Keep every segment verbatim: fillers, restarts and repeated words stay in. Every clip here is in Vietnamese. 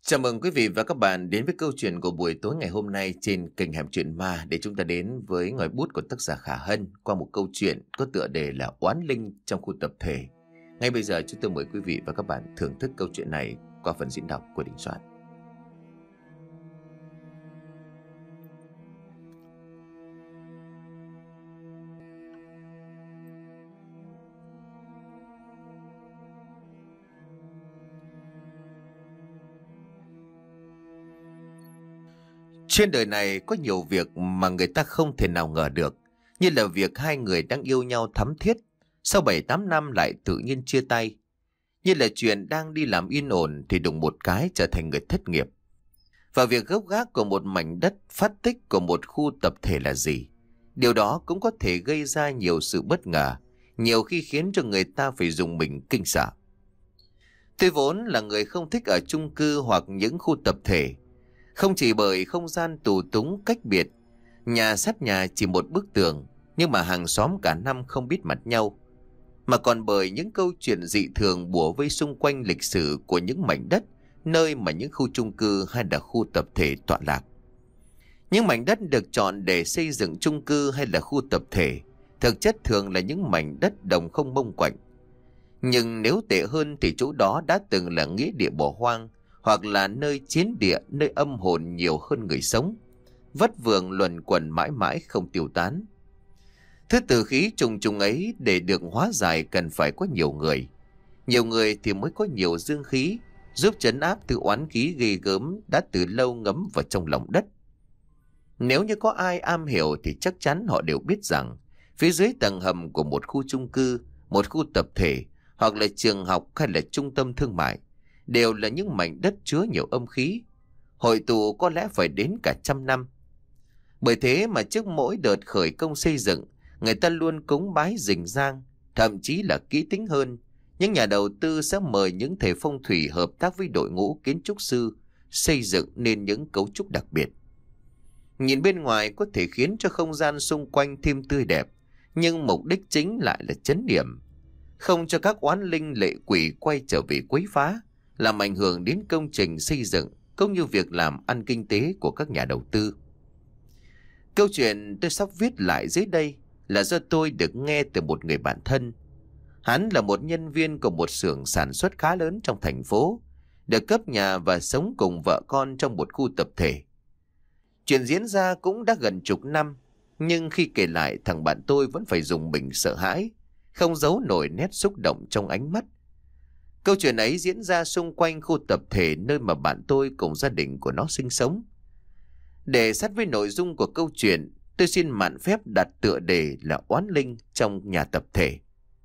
Chào mừng quý vị và các bạn đến với câu chuyện của buổi tối ngày hôm nay trên kênh Hẻm Chuyện Ma, để chúng ta đến với ngòi bút của tác giả Khả Hân qua một câu chuyện có tựa đề là Oán Linh trong khu tập thể. Ngay bây giờ chúng tôi mời quý vị và các bạn thưởng thức câu chuyện này qua phần diễn đọc của Đình Soạn. Trên đời này có nhiều việc mà người ta không thể nào ngờ được, như là việc hai người đang yêu nhau thắm thiết, sau bảy tám năm lại tự nhiên chia tay. Như là chuyện đang đi làm yên ổn thì đùng một cái trở thành người thất nghiệp. Và việc gốc gác của một mảnh đất, phát tích của một khu tập thể là gì? Điều đó cũng có thể gây ra nhiều sự bất ngờ, nhiều khi khiến cho người ta phải dùng mình kinh sợ. Tôi vốn là người không thích ở chung cư hoặc những khu tập thể. Không chỉ bởi không gian tù túng cách biệt, nhà sát nhà chỉ một bức tường, nhưng mà hàng xóm cả năm không biết mặt nhau, mà còn bởi những câu chuyện dị thường bủa vây xung quanh lịch sử của những mảnh đất, nơi mà những khu chung cư hay là khu tập thể tọa lạc. Những mảnh đất được chọn để xây dựng chung cư hay là khu tập thể, thực chất thường là những mảnh đất đồng không mông quạnh. Nhưng nếu tệ hơn thì chỗ đó đã từng là nghĩa địa bỏ hoang, hoặc là nơi chiến địa, nơi âm hồn nhiều hơn người sống, vất vưởng luẩn quẩn mãi mãi không tiêu tán. Thứ tử khí trùng trùng ấy để được hóa giải cần phải có nhiều người. Nhiều người thì mới có nhiều dương khí, giúp trấn áp từ oán khí ghê gớm đã từ lâu ngấm vào trong lòng đất. Nếu như có ai am hiểu thì chắc chắn họ đều biết rằng phía dưới tầng hầm của một khu chung cư, một khu tập thể, hoặc là trường học hay là trung tâm thương mại, đều là những mảnh đất chứa nhiều âm khí, hội tụ có lẽ phải đến cả trăm năm. Bởi thế mà trước mỗi đợt khởi công xây dựng, người ta luôn cúng bái rình rang, thậm chí là kỹ tính hơn. Những nhà đầu tư sẽ mời những thầy phong thủy hợp tác với đội ngũ kiến trúc sư, xây dựng nên những cấu trúc đặc biệt. Nhìn bên ngoài có thể khiến cho không gian xung quanh thêm tươi đẹp, nhưng mục đích chính lại là trấn yểm, không cho các oán linh lệ quỷ quay trở về quấy phá, làm ảnh hưởng đến công trình xây dựng cũng như việc làm ăn kinh tế của các nhà đầu tư. Câu chuyện tôi sắp viết lại dưới đây là do tôi được nghe từ một người bạn thân. Hắn là một nhân viên của một xưởng sản xuất khá lớn trong thành phố, được cấp nhà và sống cùng vợ con trong một khu tập thể. Chuyện diễn ra cũng đã gần chục năm, nhưng khi kể lại thằng bạn tôi vẫn phải dùng mình sợ hãi, không giấu nổi nét xúc động trong ánh mắt. Câu chuyện ấy diễn ra xung quanh khu tập thể nơi mà bạn tôi cùng gia đình của nó sinh sống. Để sát với nội dung của câu chuyện, tôi xin mạn phép đặt tựa đề là Oán Linh trong nhà tập thể.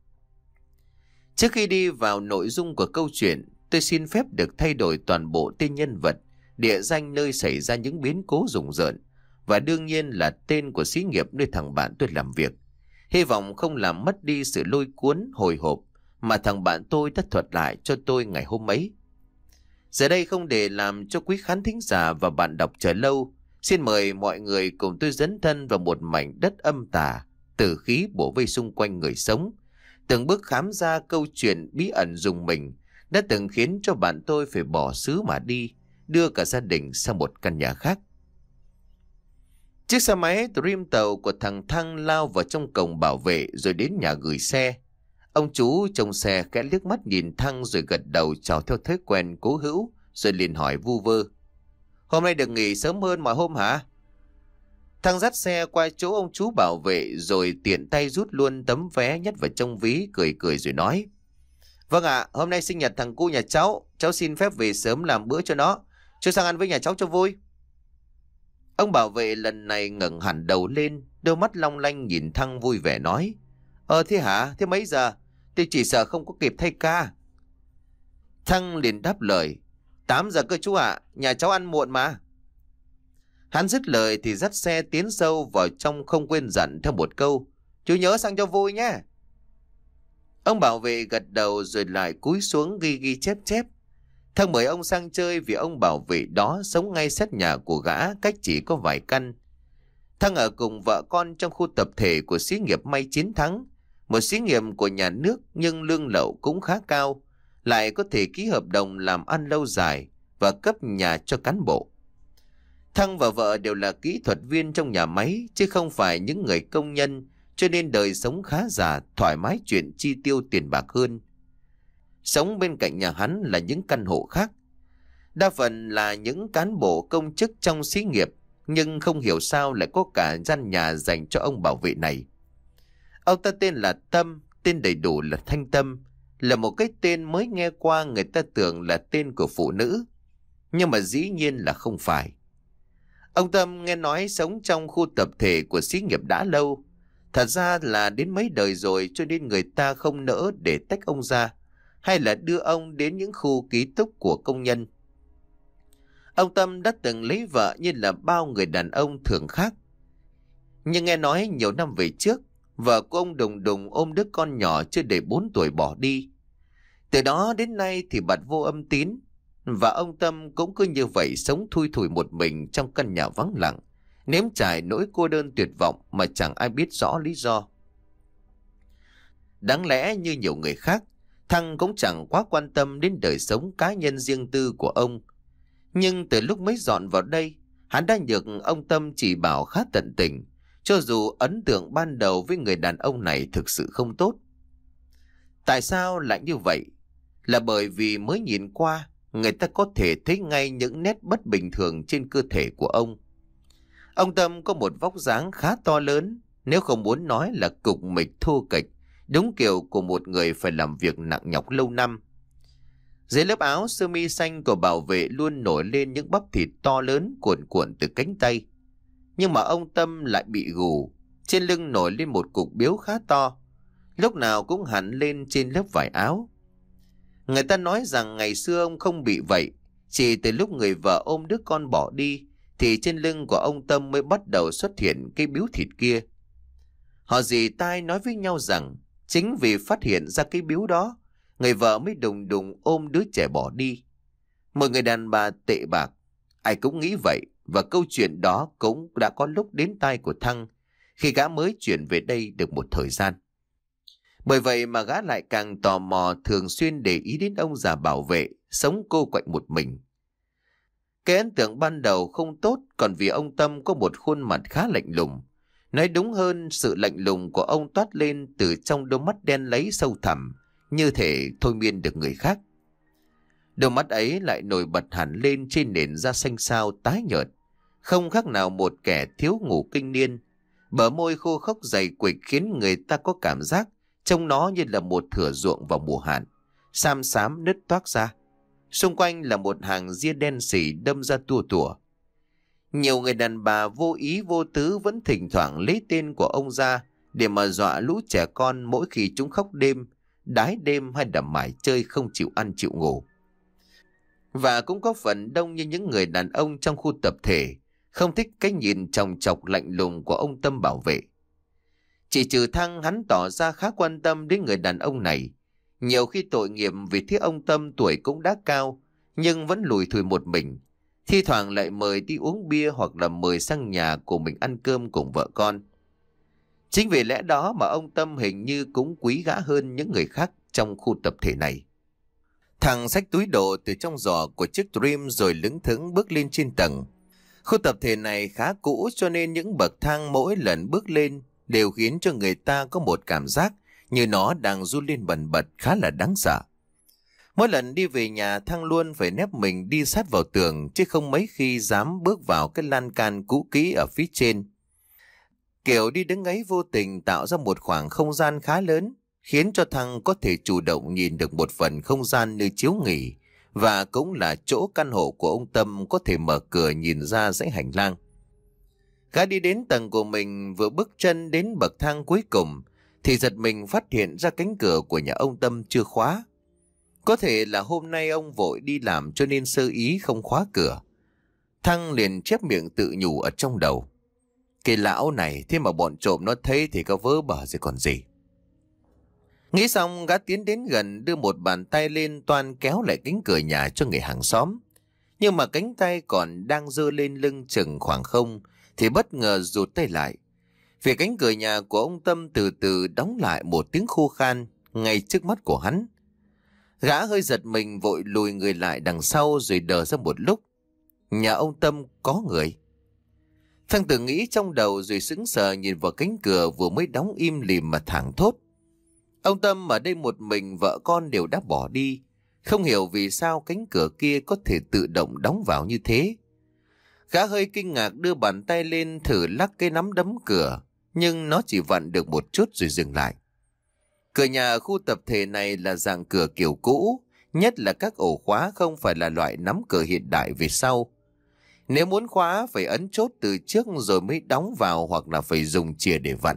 Trước khi đi vào nội dung của câu chuyện, tôi xin phép được thay đổi toàn bộ tên nhân vật, địa danh nơi xảy ra những biến cố rùng rợn, và đương nhiên là tên của xí nghiệp nơi thằng bạn tôi làm việc. Hy vọng không làm mất đi sự lôi cuốn hồi hộp mà thằng bạn tôi đã thuật lại cho tôi ngày hôm ấy. Giờ đây không để làm cho quý khán thính giả và bạn đọc chờ lâu, xin mời mọi người cùng tôi dấn thân vào một mảnh đất âm tà, tử khí bủa vây xung quanh người sống, từng bước khám ra câu chuyện bí ẩn rùng mình đã từng khiến cho bạn tôi phải bỏ xứ mà đi, đưa cả gia đình sang một căn nhà khác. Chiếc xe máy Dream tàu của thằng Thăng lao vào trong cổng bảo vệ rồi đến nhà gửi xe. Ông chú trong xe khẽ liếc mắt nhìn Thăng rồi gật đầu chào theo thói quen cố hữu, rồi liền hỏi vu vơ: "Hôm nay được nghỉ sớm hơn mọi hôm hả?" Thăng dắt xe qua chỗ ông chú bảo vệ rồi tiện tay rút luôn tấm vé nhét vào trong ví, cười cười rồi nói: "Vâng ạ, hôm nay sinh nhật thằng cu nhà cháu, cháu xin phép về sớm làm bữa cho nó. Cho sang ăn với nhà cháu cho vui." Ông bảo vệ lần này ngẩng hẳn đầu lên, đôi mắt long lanh nhìn Thăng vui vẻ nói: "Ờ thế hả? Thế mấy giờ? Tôi chỉ sợ không có kịp thay ca." Thăng liền đáp lời: tám giờ cơ chú ạ, nhà cháu ăn muộn mà." Hắn dứt lời thì dắt xe tiến sâu vào trong, không quên dặn theo một câu: "Chú nhớ sang cho vui nhé." Ông bảo vệ gật đầu rồi lại cúi xuống ghi ghi chép chép. Thăng mời ông sang chơi vì ông bảo vệ đó sống ngay sát nhà của gã, cách chỉ có vài căn. Thăng ở cùng vợ con trong khu tập thể của xí nghiệp May Chiến Thắng, một xí nghiệp của nhà nước nhưng lương lậu cũng khá cao, lại có thể ký hợp đồng làm ăn lâu dài và cấp nhà cho cán bộ. Thăng và vợ đều là kỹ thuật viên trong nhà máy chứ không phải những người công nhân, cho nên đời sống khá giả, thoải mái chuyện chi tiêu tiền bạc hơn. Sống bên cạnh nhà hắn là những căn hộ khác, đa phần là những cán bộ công chức trong xí nghiệp, nhưng không hiểu sao lại có cả gian nhà dành cho ông bảo vệ này. Ông ta tên là Tâm, tên đầy đủ là Thanh Tâm, là một cái tên mới nghe qua người ta tưởng là tên của phụ nữ, nhưng mà dĩ nhiên là không phải. Ông Tâm nghe nói sống trong khu tập thể của xí nghiệp đã lâu, thật ra là đến mấy đời rồi, cho nên người ta không nỡ để tách ông ra, hay là đưa ông đến những khu ký túc của công nhân. Ông Tâm đã từng lấy vợ như là bao người đàn ông thường khác. Nhưng nghe nói nhiều năm về trước, vợ của ông đùng đùng ôm đứa con nhỏ chưa đầy bốn tuổi bỏ đi. Từ đó đến nay thì bặt vô âm tín, và ông Tâm cũng cứ như vậy sống thui thủi một mình trong căn nhà vắng lặng, nếm trải nỗi cô đơn tuyệt vọng mà chẳng ai biết rõ lý do. Đáng lẽ như nhiều người khác, Thăng cũng chẳng quá quan tâm đến đời sống cá nhân riêng tư của ông. Nhưng từ lúc mới dọn vào đây, hắn đã được ông Tâm chỉ bảo khá tận tình, cho dù ấn tượng ban đầu với người đàn ông này thực sự không tốt. Tại sao lại như vậy? Là bởi vì mới nhìn qua, người ta có thể thấy ngay những nét bất bình thường trên cơ thể của ông. Ông Tâm có một vóc dáng khá to lớn, nếu không muốn nói là cục mịch thô kệch, đúng kiểu của một người phải làm việc nặng nhọc lâu năm. Dưới lớp áo sơ mi xanh của bảo vệ luôn nổi lên những bắp thịt to lớn cuộn cuộn từ cánh tay. Nhưng mà ông Tâm lại bị gù, trên lưng nổi lên một cục biếu khá to, lúc nào cũng hẳn lên trên lớp vải áo. Người ta nói rằng ngày xưa ông không bị vậy, chỉ từ lúc người vợ ôm đứa con bỏ đi thì trên lưng của ông Tâm mới bắt đầu xuất hiện cái biếu thịt kia. Họ dì tai nói với nhau rằng chính vì phát hiện ra cái biếu đó, người vợ mới đùng đùng ôm đứa trẻ bỏ đi. Một người đàn bà tệ bạc, ai cũng nghĩ vậy, và câu chuyện đó cũng đã có lúc đến tai của Thăng khi gã mới chuyển về đây được một thời gian. Bởi vậy mà gã lại càng tò mò, thường xuyên để ý đến ông già bảo vệ sống cô quạnh một mình. Cái ấn tượng ban đầu không tốt còn vì ông Tâm có một khuôn mặt khá lạnh lùng. Nói đúng hơn, sự lạnh lùng của ông toát lên từ trong đôi mắt đen láy sâu thẳm, như thể thôi miên được người khác. Đôi mắt ấy lại nổi bật hẳn lên trên nền da xanh xao tái nhợt, không khác nào một kẻ thiếu ngủ kinh niên. Bờ môi khô khốc dày quịch khiến người ta có cảm giác trông nó như là một thửa ruộng vào mùa hạn, xám xám nứt toác ra. Xung quanh là một hàng ria đen sì đâm ra tua tủa. Nhiều người đàn bà vô ý vô tứ vẫn thỉnh thoảng lấy tên của ông ra để mà dọa lũ trẻ con mỗi khi chúng khóc đêm, đái đêm hay đầm mải chơi không chịu ăn chịu ngủ. Và cũng có phần đông như những người đàn ông trong khu tập thể không thích cái nhìn chòng chọc lạnh lùng của ông Tâm bảo vệ. Chỉ trừ Thăng, hắn tỏ ra khá quan tâm đến người đàn ông này. Nhiều khi tội nghiệp vì thấy ông Tâm tuổi cũng đã cao, nhưng vẫn lủi thủi một mình. Thi thoảng lại mời đi uống bia hoặc là mời sang nhà của mình ăn cơm cùng vợ con. Chính vì lẽ đó mà ông Tâm hình như cũng quý gã hơn những người khác trong khu tập thể này. Thằng xách túi đồ từ trong giỏ của chiếc Dream rồi lững thững bước lên trên tầng. Khu tập thể này khá cũ, cho nên những bậc thang mỗi lần bước lên đều khiến cho người ta có một cảm giác như nó đang run lên bần bật, khá là đáng sợ. Mỗi lần đi về nhà, Thăng luôn phải nép mình đi sát vào tường, chứ không mấy khi dám bước vào cái lan can cũ kỹ ở phía trên. Kiểu đi đứng ấy vô tình tạo ra một khoảng không gian khá lớn, khiến cho Thăng có thể chủ động nhìn được một phần không gian nơi chiếu nghỉ, và cũng là chỗ căn hộ của ông Tâm có thể mở cửa nhìn ra dãy hành lang. Gã đi đến tầng của mình, vừa bước chân đến bậc thang cuối cùng thì giật mình phát hiện ra cánh cửa của nhà ông Tâm chưa khóa. Có thể là hôm nay ông vội đi làm cho nên sơ ý không khóa cửa. Thăng liền chép miệng tự nhủ ở trong đầu. Cái lão này, thế mà bọn trộm nó thấy thì có vớ bở rồi còn gì. Nghĩ xong, gã tiến đến gần, đưa một bàn tay lên toan kéo lại cánh cửa nhà cho người hàng xóm. Nhưng mà cánh tay còn đang giơ lên lưng chừng khoảng không thì bất ngờ rụt tay lại. Vì cánh cửa nhà của ông Tâm từ từ đóng lại một tiếng khô khan ngay trước mắt của hắn. Gã hơi giật mình vội lùi người lại đằng sau rồi đờ ra một lúc. Nhà ông Tâm có người. Thằng tự nghĩ trong đầu rồi sững sờ nhìn vào cánh cửa vừa mới đóng im lìm mà thảng thốt. Ông Tâm ở đây một mình, vợ con đều đã bỏ đi. Không hiểu vì sao cánh cửa kia có thể tự động đóng vào như thế. Gã hơi kinh ngạc đưa bàn tay lên thử lắc cái nắm đấm cửa, nhưng nó chỉ vặn được một chút rồi dừng lại. Cửa nhà ở khu tập thể này là dạng cửa kiểu cũ, nhất là các ổ khóa không phải là loại nắm cửa hiện đại về sau. Nếu muốn khóa phải ấn chốt từ trước rồi mới đóng vào, hoặc là phải dùng chìa để vặn.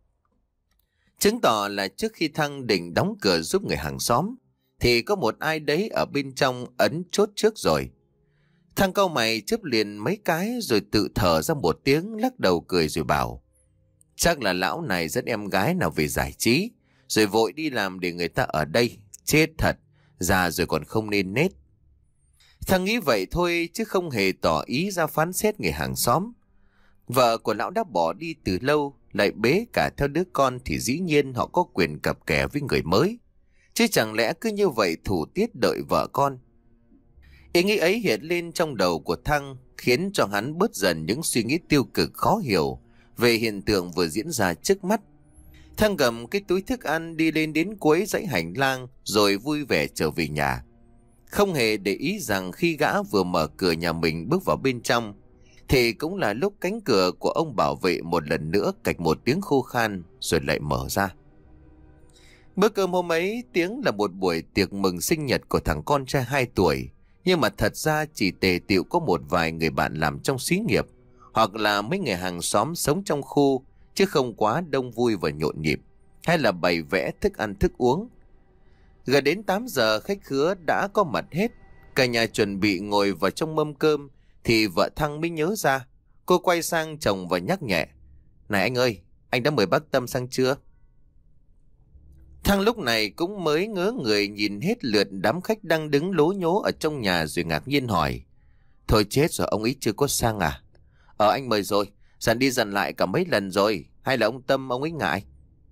Chứng tỏ là trước khi Thăng định đóng cửa giúp người hàng xóm, thì có một ai đấy ở bên trong ấn chốt trước rồi. Thằng cau mày chớp liền mấy cái rồi tự thở ra một tiếng, lắc đầu cười rồi bảo: chắc là lão này dẫn em gái nào về giải trí, rồi vội đi làm để người ta ở đây. Chết thật, già rồi còn không nên nết. Thằng nghĩ vậy thôi chứ không hề tỏ ý ra phán xét người hàng xóm. Vợ của lão đã bỏ đi từ lâu, lại bế cả theo đứa con thì dĩ nhiên họ có quyền cặp kè với người mới. Chứ chẳng lẽ cứ như vậy thủ tiết đợi vợ con. Ý nghĩ ấy hiện lên trong đầu của Thăng, khiến cho hắn bớt dần những suy nghĩ tiêu cực khó hiểu về hiện tượng vừa diễn ra trước mắt. Thăng cầm cái túi thức ăn đi lên đến cuối dãy hành lang rồi vui vẻ trở về nhà. Không hề để ý rằng khi gã vừa mở cửa nhà mình bước vào bên trong, thì cũng là lúc cánh cửa của ông bảo vệ một lần nữa cạch một tiếng khô khan rồi lại mở ra. Bữa cơm hôm ấy tiếng là một buổi tiệc mừng sinh nhật của thằng con trai hai tuổi. Nhưng mà thật ra chỉ tề tiệu có một vài người bạn làm trong xí nghiệp, hoặc là mấy người hàng xóm sống trong khu, chứ không quá đông vui và nhộn nhịp, hay là bày vẽ thức ăn thức uống. Gần đến tám giờ khách khứa đã có mặt hết. Cả nhà chuẩn bị ngồi vào trong mâm cơm thì vợ Thăng mới nhớ ra. Cô quay sang chồng và nhắc nhẹ: này anh ơi, anh đã mời bác Tâm sang chưa? Thăng lúc này cũng mới ngớ người nhìn hết lượt đám khách đang đứng lố nhố ở trong nhà rồi ngạc nhiên hỏi: thôi chết rồi, ông ấy chưa có sang à? Ờ anh mời rồi, dặn đi dặn lại cả mấy lần rồi, hay là ông Tâm ông ấy ngại?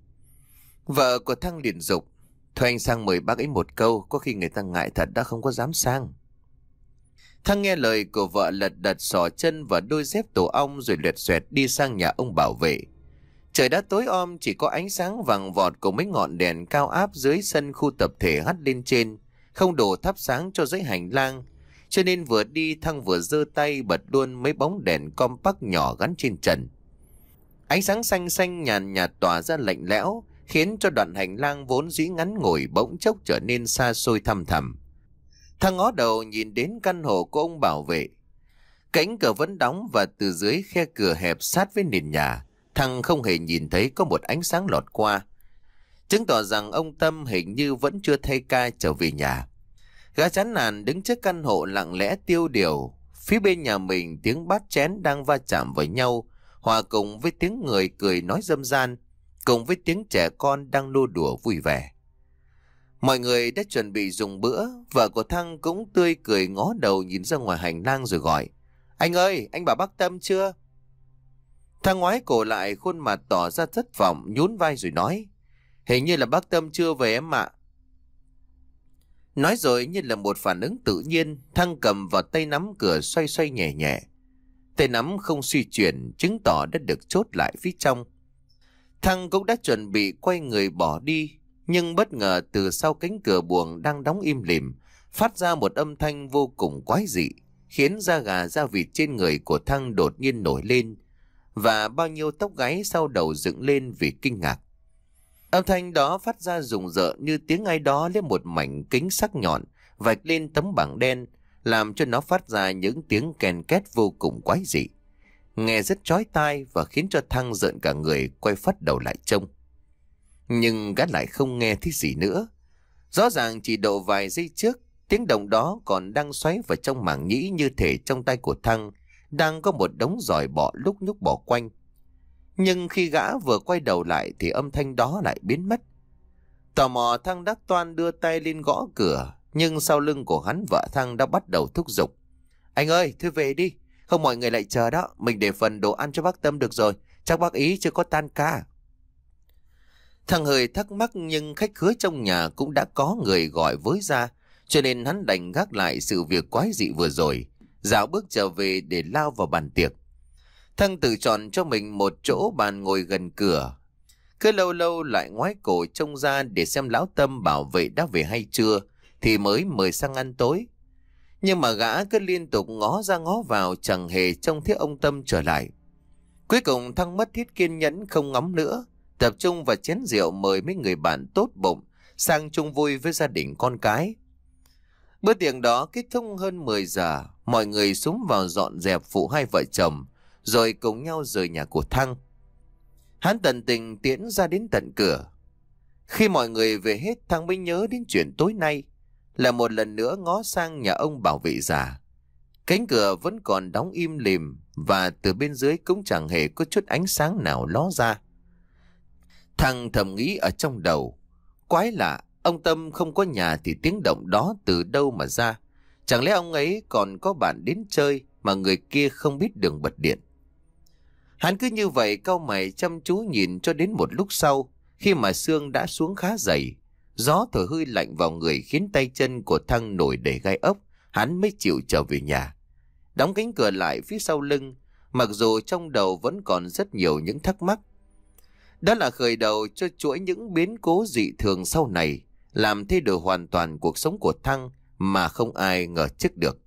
Vợ của Thăng liền dục: thôi anh sang mời bác ấy một câu, có khi người ta ngại thật đã không có dám sang. Thăng nghe lời của vợ lật đật xỏ chân vào đôi dép tổ ong rồi lẹt xoẹt đi sang nhà ông bảo vệ. Trời đã tối om, chỉ có ánh sáng vàng vọt của mấy ngọn đèn cao áp dưới sân khu tập thể hắt lên trên, không đủ thắp sáng cho dãy hành lang. Cho nên vừa đi Thăng vừa giơ tay bật luôn mấy bóng đèn compact nhỏ gắn trên trần. Ánh sáng xanh xanh nhàn nhạt tỏa ra lạnh lẽo, khiến cho đoạn hành lang vốn dĩ ngắn ngủi bỗng chốc trở nên xa xôi thăm thẳm. Thăng ngó đầu nhìn đến căn hộ của ông bảo vệ. Cánh cửa vẫn đóng và từ dưới khe cửa hẹp sát với nền nhà, Thăng không hề nhìn thấy có một ánh sáng lọt qua, chứng tỏ rằng ông Tâm hình như vẫn chưa thay ca trở về nhà. Gã chán nản đứng trước căn hộ lặng lẽ tiêu điều. Phía bên nhà mình tiếng bát chén đang va chạm với nhau, hòa cùng với tiếng người cười nói râm ran, cùng với tiếng trẻ con đang nô đùa vui vẻ. Mọi người đã chuẩn bị dùng bữa. Vợ của Thăng cũng tươi cười ngó đầu nhìn ra ngoài hành lang rồi gọi: anh ơi, anh bảo bác Tâm chưa? Thằng ngoái cổ lại, khuôn mặt tỏ ra thất vọng, nhún vai rồi nói: hình như là bác Tâm chưa về em ạ. Nói rồi như là một phản ứng tự nhiên, Thăng cầm vào tay nắm cửa xoay xoay nhẹ nhẹ. Tay nắm không suy chuyển, chứng tỏ đã được chốt lại phía trong. Thăng cũng đã chuẩn bị quay người bỏ đi, nhưng bất ngờ từ sau cánh cửa buồng đang đóng im lìm phát ra một âm thanh vô cùng quái dị, khiến da gà da vịt trên người của Thăng đột nhiên nổi lên, và bao nhiêu tóc gáy sau đầu dựng lên vì kinh ngạc. Âm thanh đó phát ra rùng rợn như tiếng ai đó lấy một mảnh kính sắc nhọn vạch lên tấm bảng đen, làm cho nó phát ra những tiếng ken két vô cùng quái dị, nghe rất chói tai và khiến cho Thăng rợn cả người, quay phắt đầu lại trông. Nhưng gã lại không nghe thấy gì nữa. Rõ ràng chỉ độ vài giây trước, tiếng động đó còn đang xoáy vào trong màng nhĩ, như thể trong tay của Thăng đang có một đống giòi bọ lúc nhúc bỏ quanh. Nhưng khi gã vừa quay đầu lại thì âm thanh đó lại biến mất. Tò mò, Thăng đắc toan đưa tay lên gõ cửa, nhưng sau lưng của hắn vợ Thăng đã bắt đầu thúc giục: anh ơi, thôi về đi, không mọi người lại chờ đó, mình để phần đồ ăn cho bác Tâm được rồi, chắc bác ý chưa có tan ca. Thằng hơi thắc mắc nhưng khách khứa trong nhà cũng đã có người gọi với ra, cho nên hắn đành gác lại sự việc quái dị vừa rồi, dạo bước trở về để lao vào bàn tiệc. Thăng tự chọn cho mình một chỗ bàn ngồi gần cửa, cứ lâu lâu lại ngoái cổ trông ra để xem lão Tâm bảo vệ đã về hay chưa, thì mới mời sang ăn tối. Nhưng mà gã cứ liên tục ngó ra ngó vào, chẳng hề trông thấy ông Tâm trở lại. Cuối cùng Thăng mất hết kiên nhẫn không ngóng nữa, tập trung vào chén rượu mời mấy người bạn tốt bụng sang chung vui với gia đình con cái. Bữa tiệc đó kết thúc hơn mười giờ, mọi người xúm vào dọn dẹp phụ hai vợ chồng, rồi cùng nhau rời nhà của Thăng. Hắn tận tình tiễn ra đến tận cửa. Khi mọi người về hết, Thăng mới nhớ đến chuyện tối nay, là một lần nữa ngó sang nhà ông bảo vệ già. Cánh cửa vẫn còn đóng im lìm, và từ bên dưới cũng chẳng hề có chút ánh sáng nào ló ra. Thằng thầm nghĩ ở trong đầu, quái lạ, ông Tâm không có nhà thì tiếng động đó từ đâu mà ra? Chẳng lẽ ông ấy còn có bạn đến chơi mà người kia không biết đường bật điện? Hắn cứ như vậy cau mày chăm chú nhìn cho đến một lúc sau, khi mà sương đã xuống khá dày, gió thổi hơi lạnh vào người khiến tay chân của Thăng nổi đầy gai ốc, hắn mới chịu trở về nhà. Đóng cánh cửa lại phía sau lưng, mặc dù trong đầu vẫn còn rất nhiều những thắc mắc. Đó là khởi đầu cho chuỗi những biến cố dị thường sau này, làm thay đổi hoàn toàn cuộc sống của Thăng mà không ai ngờ trước được.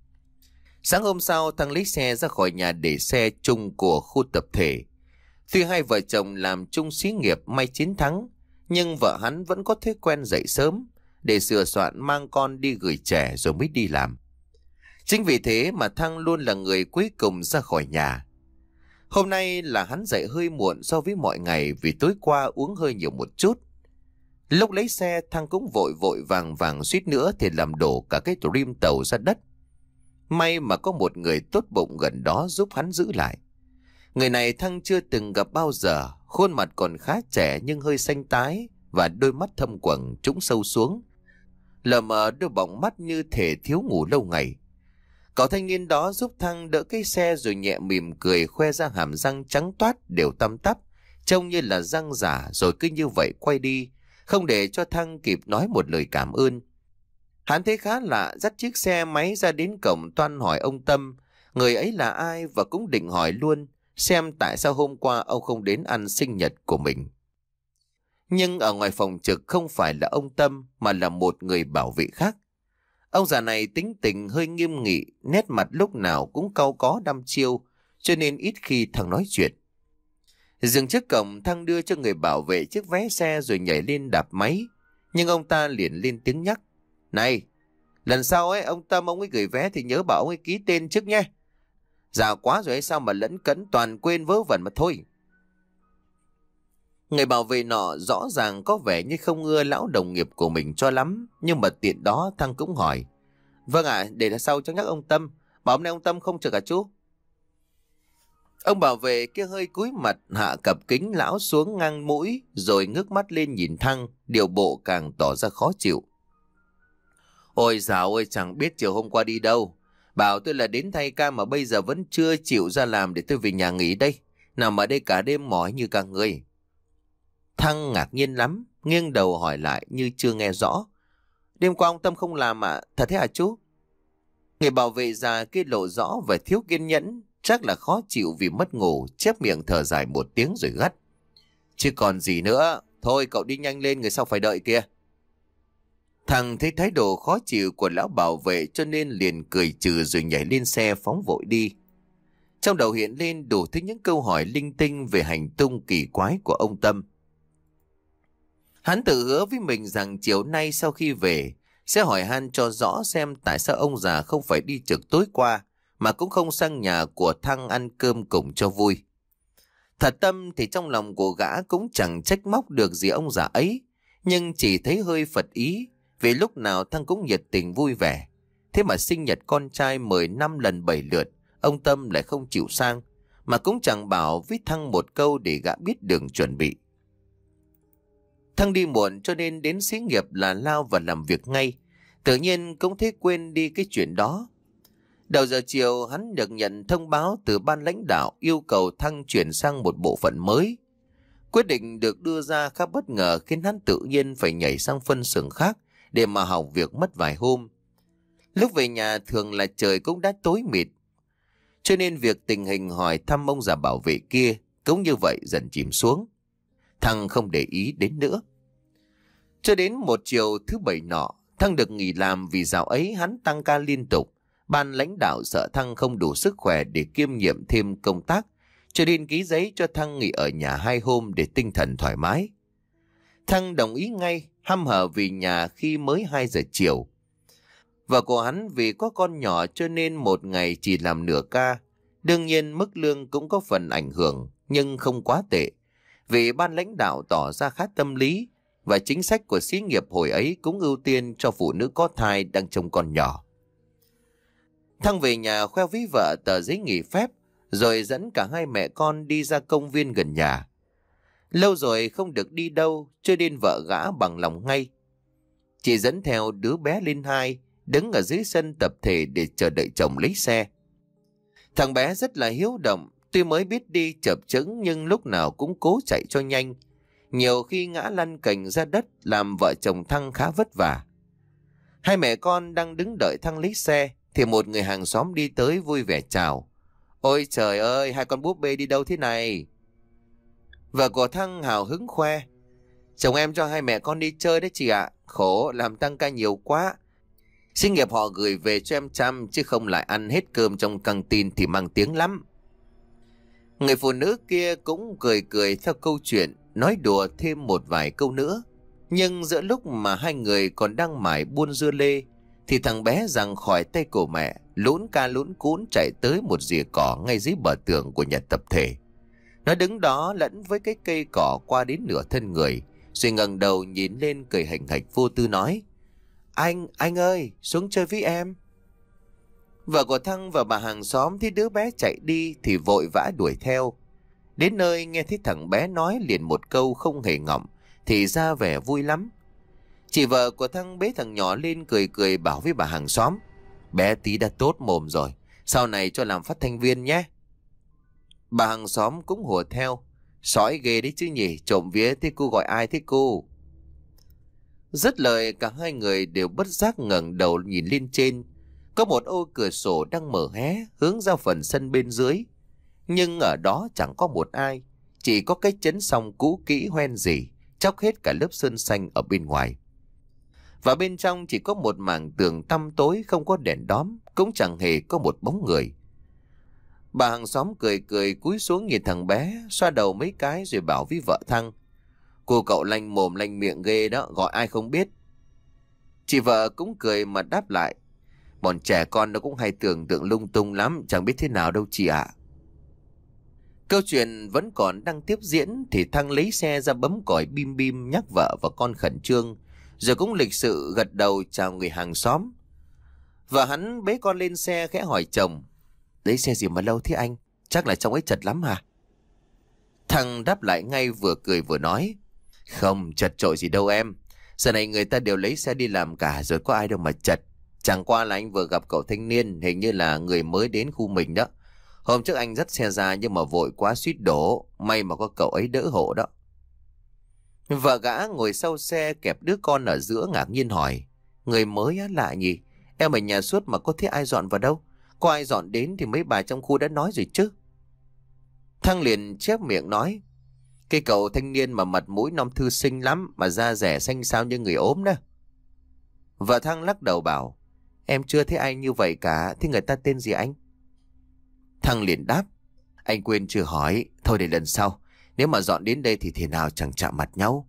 Sáng hôm sau, Thăng lấy xe ra khỏi nhà để xe chung của khu tập thể. Tuy hai vợ chồng làm chung xí nghiệp may chiến thắng, nhưng vợ hắn vẫn có thói quen dậy sớm để sửa soạn mang con đi gửi trẻ rồi mới đi làm. Chính vì thế mà Thăng luôn là người cuối cùng ra khỏi nhà. Hôm nay là hắn dậy hơi muộn so với mọi ngày vì tối qua uống hơi nhiều một chút. Lúc lấy xe, Thăng cũng vội vội vàng vàng suýt nữa thì làm đổ cả cái rim tàu ra đất. May mà có một người tốt bụng gần đó giúp hắn giữ lại. Người này Thăng chưa từng gặp bao giờ, khuôn mặt còn khá trẻ nhưng hơi xanh tái và đôi mắt thâm quầng trũng sâu xuống, lờ mờ đôi bọng mắt như thể thiếu ngủ lâu ngày. Cậu thanh niên đó giúp Thăng đỡ cái xe rồi nhẹ mỉm cười khoe ra hàm răng trắng toát đều tăm tắp, trông như là răng giả, rồi cứ như vậy quay đi, không để cho Thăng kịp nói một lời cảm ơn. Hắn thấy khá lạ, dắt chiếc xe máy ra đến cổng toan hỏi ông Tâm người ấy là ai, và cũng định hỏi luôn xem tại sao hôm qua ông không đến ăn sinh nhật của mình. Nhưng ở ngoài phòng trực không phải là ông Tâm mà là một người bảo vệ khác. Ông già này tính tình hơi nghiêm nghị, nét mặt lúc nào cũng cau có đăm chiêu, cho nên ít khi Thăng nói chuyện. Dừng trước cổng, Thăng đưa cho người bảo vệ chiếc vé xe rồi nhảy lên đạp máy. Nhưng ông ta liền lên tiếng nhắc: "Này, lần sau ấy ông Tâm ông ấy gửi vé thì nhớ bảo ông ấy ký tên trước nhé. Già quá rồi hay sao mà lẫn cấn toàn quên vớ vẩn mà thôi." Người bảo vệ nọ rõ ràng có vẻ như không ưa lão đồng nghiệp của mình cho lắm, nhưng mà tiện đó Thăng cũng hỏi: "Vâng ạ, à, để là sau cho nhắc ông Tâm. Bảo hôm nay ông Tâm không trực à chú?" Ông bảo vệ kia hơi cúi mặt hạ cặp kính lão xuống ngang mũi, rồi ngước mắt lên nhìn Thăng, điều bộ càng tỏ ra khó chịu. "Ôi dào ơi, chẳng biết chiều hôm qua đi đâu. Bảo tôi là đến thay ca mà bây giờ vẫn chưa chịu ra làm để tôi về nhà nghỉ đây. Nằm ở đây cả đêm mỏi như cả người." Thăng ngạc nhiên lắm, nghiêng đầu hỏi lại như chưa nghe rõ: "Đêm qua ông Tâm không làm ạ? À? Thật thế hả chú?" Người bảo vệ già kia lộ rõ vẻ thiếu kiên nhẫn, chắc là khó chịu vì mất ngủ, chép miệng thở dài một tiếng rồi gắt: "Chứ còn gì nữa, thôi cậu đi nhanh lên, người sau phải đợi kìa." Thằng thấy thái độ khó chịu của lão bảo vệ cho nên liền cười trừ rồi nhảy lên xe phóng vội đi. Trong đầu hiện lên đủ thứ những câu hỏi linh tinh về hành tung kỳ quái của ông Tâm. Hắn tự hứa với mình rằng chiều nay sau khi về sẽ hỏi han cho rõ xem tại sao ông già không phải đi trực tối qua mà cũng không sang nhà của Thăng ăn cơm cùng cho vui. Thật tâm thì trong lòng của gã cũng chẳng trách móc được gì ông già ấy, nhưng chỉ thấy hơi phật ý vì lúc nào Thăng cũng nhiệt tình vui vẻ. Thế mà sinh nhật con trai mời năm lần bảy lượt, ông Tâm lại không chịu sang, mà cũng chẳng bảo với Thăng một câu để gã biết đường chuẩn bị. Thăng đi muộn cho nên đến xí nghiệp là lao vào làm việc ngay, tự nhiên cũng thấy quên đi cái chuyện đó. Đầu giờ chiều hắn được nhận thông báo từ ban lãnh đạo yêu cầu Thăng chuyển sang một bộ phận mới. Quyết định được đưa ra khá bất ngờ khiến hắn tự nhiên phải nhảy sang phân xưởng khác để mà hỏng việc mất vài hôm. Lúc về nhà thường là trời cũng đã tối mịt, cho nên việc tình hình hỏi thăm ông già bảo vệ kia cũng như vậy dần chìm xuống. Thăng không để ý đến nữa. Cho đến một chiều thứ bảy nọ, Thăng được nghỉ làm vì dạo ấy hắn tăng ca liên tục. Ban lãnh đạo sợ Thăng không đủ sức khỏe để kiêm nhiệm thêm công tác, cho nên ký giấy cho Thăng nghỉ ở nhà hai hôm để tinh thần thoải mái. Thăng đồng ý ngay, hăm hở vì nhà khi mới hai giờ chiều. Vợ của hắn vì có con nhỏ cho nên một ngày chỉ làm nửa ca. Đương nhiên mức lương cũng có phần ảnh hưởng, nhưng không quá tệ. Vì ban lãnh đạo tỏ ra khá tâm lý, và chính sách của xí nghiệp hồi ấy cũng ưu tiên cho phụ nữ có thai đang trông con nhỏ. Thăng về nhà khoe với vợ tờ giấy nghỉ phép, rồi dẫn cả hai mẹ con đi ra công viên gần nhà. Lâu rồi không được đi đâu, cho nên vợ gã bằng lòng ngay. Chị dẫn theo đứa bé lên hai, đứng ở dưới sân tập thể để chờ đợi chồng lấy xe. Thằng bé rất là hiếu động, tuy mới biết đi chập chững nhưng lúc nào cũng cố chạy cho nhanh. Nhiều khi ngã lăn cành ra đất làm vợ chồng Thăng khá vất vả. Hai mẹ con đang đứng đợi Thăng lấy xe thì một người hàng xóm đi tới vui vẻ chào. Ôi trời ơi, hai con búp bê đi đâu thế này? Vợ của Thăng hào hứng khoe. Chồng em cho hai mẹ con đi chơi đấy chị ạ. Khổ làm tăng ca nhiều quá. Xí nghiệp họ gửi về cho em chăm, chứ không lại ăn hết cơm trong căng tin thì mang tiếng lắm. Người phụ nữ kia cũng cười cười theo câu chuyện, nói đùa thêm một vài câu nữa. Nhưng giữa lúc mà hai người còn đang mải buôn dưa lê thì thằng bé giằng khỏi tay của mẹ, lũn ca lũn cún chạy tới một rìa cỏ ngay dưới bờ tường của nhà tập thể. Nó đứng đó lẫn với cái cây cỏ qua đến nửa thân người, rồi ngẩng đầu nhìn lên cười hạnh hạch vô tư nói: Anh, anh ơi, xuống chơi với em. Vợ của Thăng và bà hàng xóm thấy đứa bé chạy đi thì vội vã đuổi theo. Đến nơi nghe thấy thằng bé nói liền một câu không hề ngọng thì ra vẻ vui lắm. Chị vợ của Thăng bế thằng nhỏ lên cười cười bảo với bà hàng xóm: Bé tí đã tốt mồm rồi, sau này cho làm phát thanh viên nhé. Bà hàng xóm cũng hùa theo: Sói ghê đấy chứ nhỉ, trộm vía thế cô gọi ai thế cô? Dứt lời cả hai người đều bất giác ngẩng đầu nhìn lên trên. Có một ô cửa sổ đang mở hé hướng ra phần sân bên dưới. Nhưng ở đó chẳng có một ai, chỉ có cái chấn song cũ kỹ hoen rỉ, chóc hết cả lớp sơn xanh ở bên ngoài. Và bên trong chỉ có một mảng tường tăm tối không có đèn đóm, cũng chẳng hề có một bóng người. Bà hàng xóm cười cười cúi xuống nhìn thằng bé, xoa đầu mấy cái rồi bảo với vợ Thăng: Cô cậu lanh mồm lanh miệng ghê đó, gọi ai không biết. Chị vợ cũng cười mà đáp lại: Bọn trẻ con nó cũng hay tưởng tượng lung tung lắm, chẳng biết thế nào đâu chị ạ. Câu chuyện vẫn còn đang tiếp diễn thì Thăng lấy xe ra bấm còi bim bim nhắc vợ và con khẩn trương, rồi cũng lịch sự gật đầu chào người hàng xóm. Và hắn bế con lên xe khẽ hỏi chồng: Lấy xe gì mà lâu thế anh? Chắc là trong ấy chật lắm hả? Thằng đáp lại ngay vừa cười vừa nói: Không chật chội gì đâu em. Giờ này người ta đều lấy xe đi làm cả rồi, có ai đâu mà chật. Chẳng qua là anh vừa gặp cậu thanh niên, hình như là người mới đến khu mình đó. Hôm trước anh dắt xe ra nhưng mà vội quá suýt đổ, may mà có cậu ấy đỡ hộ đó. Vợ gã ngồi sau xe kẹp đứa con ở giữa ngạc nhiên hỏi: Người mới á, lạ nhỉ? Em ở nhà suốt mà có thấy ai dọn vào đâu? Có ai dọn đến thì mấy bà trong khu đã nói rồi chứ. Thăng liền chép miệng nói: Cái cậu thanh niên mà mặt mũi non thư xinh lắm, mà da rẻ xanh xao như người ốm đó. Vợ Thăng lắc đầu bảo: Em chưa thấy ai như vậy cả. Thế người ta tên gì anh? Thăng liền đáp: Anh quên chưa hỏi. Thôi để lần sau, nếu mà dọn đến đây thì thế nào chẳng chạm mặt nhau.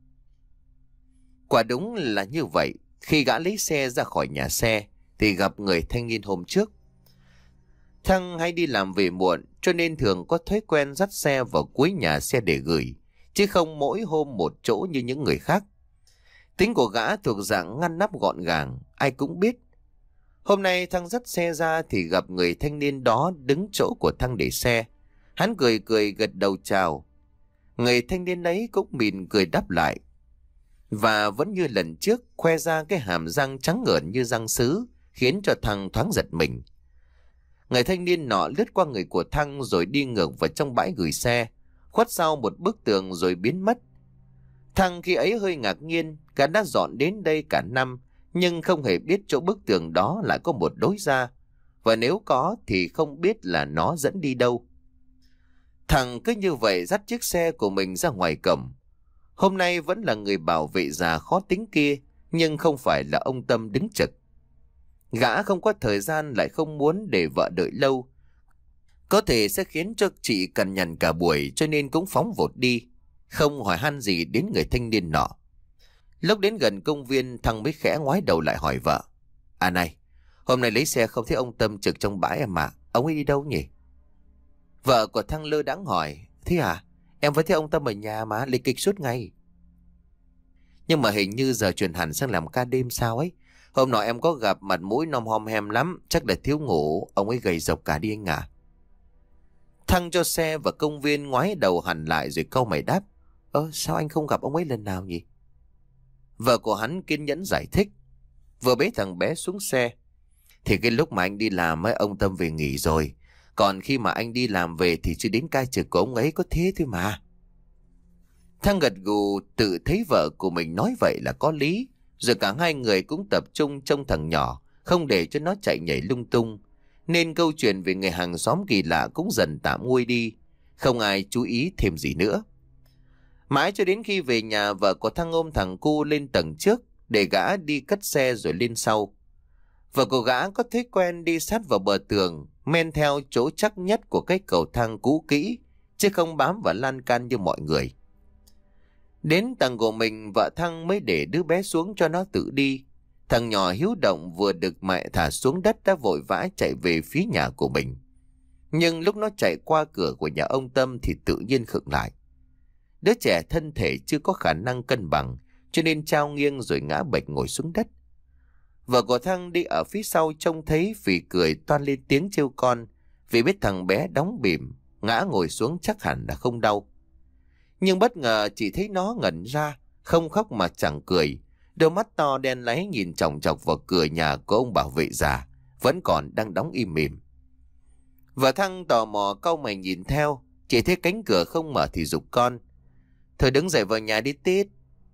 Quả đúng là như vậy. Khi gã lấy xe ra khỏi nhà xe thì gặp người thanh niên hôm trước. Thăng hay đi làm về muộn, cho nên thường có thói quen dắt xe vào cuối nhà xe để gửi, chứ không mỗi hôm một chỗ như những người khác. Tính của gã thuộc dạng ngăn nắp gọn gàng, ai cũng biết. Hôm nay Thăng dắt xe ra thì gặp người thanh niên đó đứng chỗ của Thăng để xe. Hắn cười cười gật đầu chào. Người thanh niên ấy cũng mỉm cười đáp lại. Và vẫn như lần trước, khoe ra cái hàm răng trắng ngợn như răng sứ, khiến cho Thăng thoáng giật mình. Người thanh niên nọ lướt qua người của Thăng rồi đi ngược vào trong bãi gửi xe, khuất sau một bức tường rồi biến mất. Thằng khi ấy hơi ngạc nhiên, gã đã dọn đến đây cả năm, nhưng không hề biết chỗ bức tường đó lại có một lối ra, và nếu có thì không biết là nó dẫn đi đâu. Thằng cứ như vậy dắt chiếc xe của mình ra ngoài cổng. Hôm nay vẫn là người bảo vệ già khó tính kia, nhưng không phải là ông Tâm đứng trực. Gã không có thời gian, lại không muốn để vợ đợi lâu, có thể sẽ khiến cho chị cằn nhằn cả buổi, cho nên cũng phóng vụt đi, không hỏi han gì đến người thanh niên nọ. Lúc đến gần công viên, thằng mới khẽ ngoái đầu lại hỏi vợ: À này, hôm nay lấy xe không thấy ông Tâm trực trong bãi em mà, ông ấy đi đâu nhỉ? Vợ của thằng lơ đãng hỏi: Thế à, em vẫn thấy ông Tâm ở nhà mà, lịch kịch suốt ngày. Nhưng mà hình như giờ chuyển hẳn sang làm ca đêm sao ấy. Hôm nọ em có gặp, mặt mũi nom hom hem lắm, chắc là thiếu ngủ, ông ấy gầy rộc cả đi anh à. Thăng cho xe vào công viên, ngoái đầu hẳn lại rồi câu mày đáp: Ơ sao anh không gặp ông ấy lần nào nhỉ? Vợ của hắn kiên nhẫn giải thích, vừa bế thằng bé xuống xe: Thì cái lúc mà anh đi làm ấy, ông Tâm về nghỉ rồi. Còn khi mà anh đi làm về thì chưa đến ca trực của ông ấy, có thế thôi mà. Thăng gật gù, tự thấy vợ của mình nói vậy là có lý. Rồi cả hai người cũng tập trung trông thằng nhỏ, không để cho nó chạy nhảy lung tung. Nên câu chuyện về người hàng xóm kỳ lạ cũng dần tạm nguôi đi, không ai chú ý thêm gì nữa. Mãi cho đến khi về nhà, vợ của Thăng ôm thằng cu lên tầng trước để gã đi cất xe rồi lên sau. Vợ của gã có thói quen đi sát vào bờ tường, men theo chỗ chắc nhất của cái cầu thang cũ kỹ, chứ không bám vào lan can như mọi người. Đến tầng của mình, vợ Thăng mới để đứa bé xuống cho nó tự đi. Thằng nhỏ hiếu động vừa được mẹ thả xuống đất đã vội vã chạy về phía nhà của mình. Nhưng lúc nó chạy qua cửa của nhà ông Tâm thì tự nhiên khựng lại. Đứa trẻ thân thể chưa có khả năng cân bằng, cho nên trao nghiêng rồi ngã bệch ngồi xuống đất. Vợ của Thăng đi ở phía sau trông thấy phì cười toan lên tiếng trêu con, vì biết thằng bé đóng bỉm, ngã ngồi xuống chắc hẳn là không đau. Nhưng bất ngờ chỉ thấy nó ngẩn ra, không khóc mà chẳng cười, đôi mắt to đen láy nhìn chòng chọc vào cửa nhà của ông bảo vệ già, vẫn còn đang đóng im mỉm. Vợ Thăng tò mò cau mày nhìn theo, chỉ thấy cánh cửa không mở thì giục con: Thôi đứng dậy vào nhà đi Tít.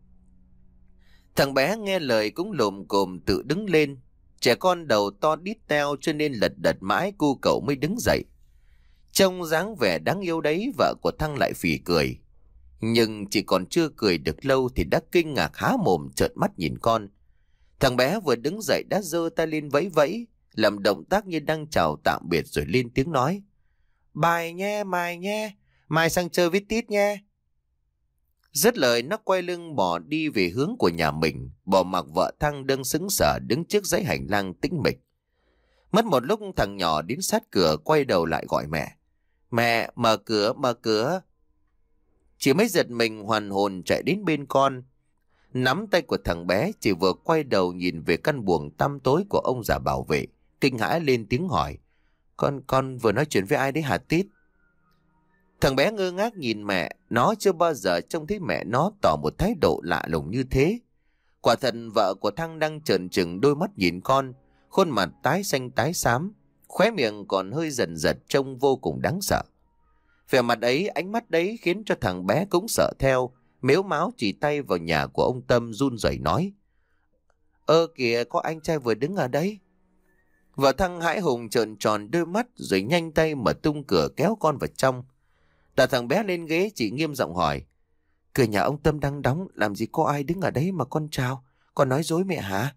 Thằng bé nghe lời cũng lồm cồm tự đứng lên. Trẻ con đầu to đít teo cho nên lật đật mãi cu cậu mới đứng dậy. Trông dáng vẻ đáng yêu đấy, vợ của Thăng lại phì cười. Nhưng chỉ còn chưa cười được lâu thì đã kinh ngạc há mồm trợn mắt nhìn con. Thằng bé vừa đứng dậy đã giơ tay lên vẫy vẫy, làm động tác như đang chào tạm biệt rồi lên tiếng nói: Bye nhé, mai nhé, mai sang chơi với Tít nhé. Dứt lời nó quay lưng bỏ đi về hướng của nhà mình, bỏ mặc vợ Thăng đang sững sờ đứng trước dãy hành lang tĩnh mịch. Mất một lúc thằng nhỏ đến sát cửa quay đầu lại gọi mẹ: Mẹ, mở cửa, mở cửa. Chỉ mới giật mình hoàn hồn chạy đến bên con, nắm tay của thằng bé, chỉ vừa quay đầu nhìn về căn buồng tăm tối của ông già bảo vệ, kinh hãi lên tiếng hỏi: Con, con vừa nói chuyện với ai đấy hả Tít? Thằng bé ngơ ngác nhìn mẹ, nó chưa bao giờ trông thấy mẹ nó tỏ một thái độ lạ lùng như thế. Quả thật vợ của Thăng đang trợn trừng đôi mắt nhìn con, khuôn mặt tái xanh tái xám, khóe miệng còn hơi dần giật trông vô cùng đáng sợ. Vẻ mặt ấy, ánh mắt đấy khiến cho thằng bé cũng sợ theo, mếu máo chỉ tay vào nhà của ông Tâm run rẩy nói: Ơ kìa, có anh trai vừa đứng ở đấy. Vợ Thăng hãi hùng trợn tròn đôi mắt rồi nhanh tay mở tung cửa kéo con vào trong. Đặt thằng bé lên ghế, chị nghiêm giọng hỏi: Cửa nhà ông Tâm đang đóng, làm gì có ai đứng ở đấy mà con chào? Con nói dối mẹ hả?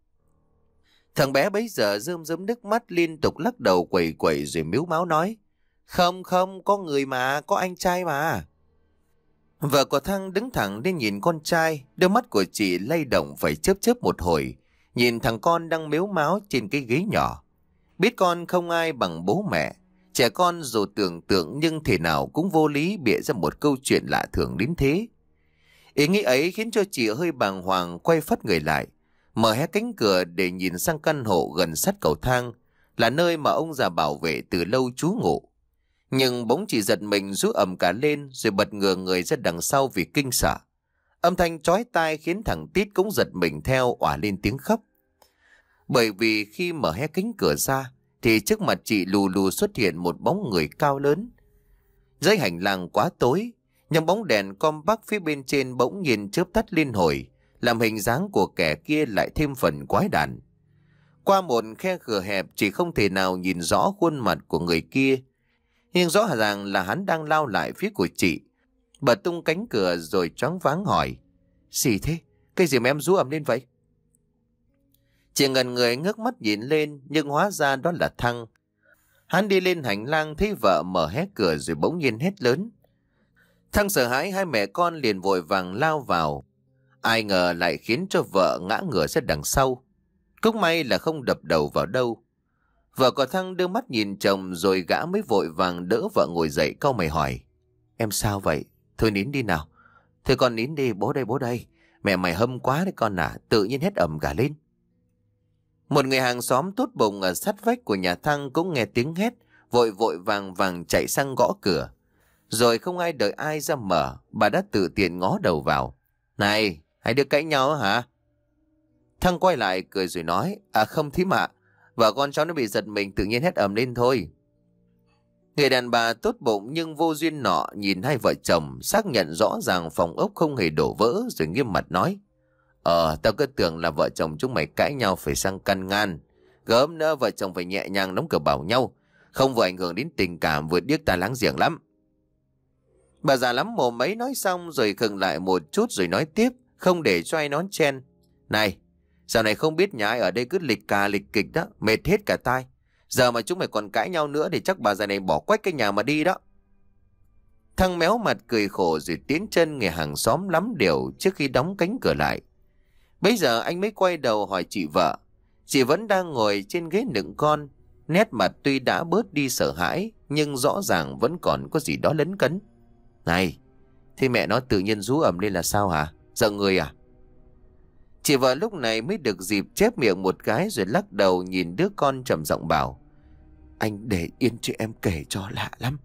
Thằng bé bấy giờ rơm rớm nước mắt liên tục lắc đầu quẩy quẩy rồi mếu máo nói: Không không, có người mà, có anh trai mà. Vợ của Thăng đứng thẳng lên nhìn con trai, đôi mắt của chị lay động phải chớp chớp một hồi, nhìn thằng con đang mếu máo trên cái ghế nhỏ. Biết con không ai bằng bố mẹ, trẻ con dù tưởng tượng nhưng thể nào cũng vô lý bịa ra một câu chuyện lạ thường đến thế. Ý nghĩ ấy khiến cho chị hơi bàng hoàng quay phắt người lại, mở hé cánh cửa để nhìn sang căn hộ gần sát cầu thang, là nơi mà ông già bảo vệ từ lâu trú ngụ. Nhưng bỗng chỉ giật mình rú ầm cả lên rồi bật ngửa người ra đằng sau vì kinh sợ. Âm thanh chói tai khiến thằng Tít cũng giật mình theo, òa lên tiếng khóc. Bởi vì khi mở hé cánh cửa ra thì trước mặt chị lù lù xuất hiện một bóng người cao lớn. Dãy hành lang quá tối, Nhưng bóng đèn compact phía bên trên bỗng nhiên chớp tắt liên hồi, làm hình dáng của kẻ kia lại thêm phần quái đản. Qua một khe cửa hẹp chỉ không thể nào nhìn rõ khuôn mặt của người kia, nhưng rõ ràng là hắn đang lao lại phía của chị. Bà tung cánh cửa rồi choáng váng hỏi: "Gì thế? Cái gì mà em rú ầm lên vậy?" Chị ngần người ngước mắt nhìn lên, nhưng hóa ra đó là Thăng. Hắn đi lên hành lang thấy vợ mở hé cửa rồi bỗng nhiên hét lớn. Thăng sợ hãi, hai mẹ con liền vội vàng lao vào. Ai ngờ lại khiến cho vợ ngã ngửa ra đằng sau. Cũng may là không đập đầu vào đâu. Vợ của Thăng đưa mắt nhìn chồng rồi gã mới vội vàng đỡ vợ ngồi dậy, cau mày hỏi: "Em sao vậy? Thôi nín đi nào." "Thôi con nín đi, bố đây bố đây. Mẹ mày hâm quá đấy con à." Tự nhiên hét ầm cả lên. Một người hàng xóm tốt bụng ở sát vách của nhà Thăng cũng nghe tiếng hét, vội vội vàng vàng chạy sang gõ cửa. Rồi không ai đợi ai ra mở, bà đã tự tiện ngó đầu vào. "Này, hai đứa cãi nhau hả?" Thăng quay lại cười rồi nói: "À không thím ạ, vợ con cháu nó bị giật mình tự nhiên hét ầm lên thôi." Người đàn bà tốt bụng nhưng vô duyên nọ nhìn hai vợ chồng, xác nhận rõ ràng phòng ốc không hề đổ vỡ rồi nghiêm mặt nói: Ờ, tao cứ tưởng là vợ chồng chúng mày cãi nhau phải sang căn ngăn. Gớm nữa vợ chồng phải nhẹ nhàng đóng cửa bảo nhau, không vừa ảnh hưởng đến tình cảm vừa điếc tai láng giềng lắm." Bà già lắm mồm ấy nói xong rồi khựng lại một chút rồi nói tiếp, không để cho ai nón chen: "Này, dạo này không biết nhà ai ở đây cứ lịch cà lịch kịch đó, mệt hết cả tai. Giờ mà chúng mày còn cãi nhau nữa thì chắc bà già này bỏ quách cái nhà mà đi đó." Thằng méo mặt cười khổ rồi tiến chân người hàng xóm lắm điều trước khi đóng cánh cửa lại. Bây giờ anh mới quay đầu hỏi chị vợ. Chị vẫn đang ngồi trên ghế đựng con, nét mặt tuy đã bớt đi sợ hãi nhưng rõ ràng vẫn còn có gì đó lấn cấn. "Này, thế mẹ nó tự nhiên rú ầm lên là sao hả? Giận người à?" Chị vợ lúc này mới được dịp chép miệng một cái rồi lắc đầu nhìn đứa con trầm giọng bảo: "Anh để yên cho em kể cho lạ lắm."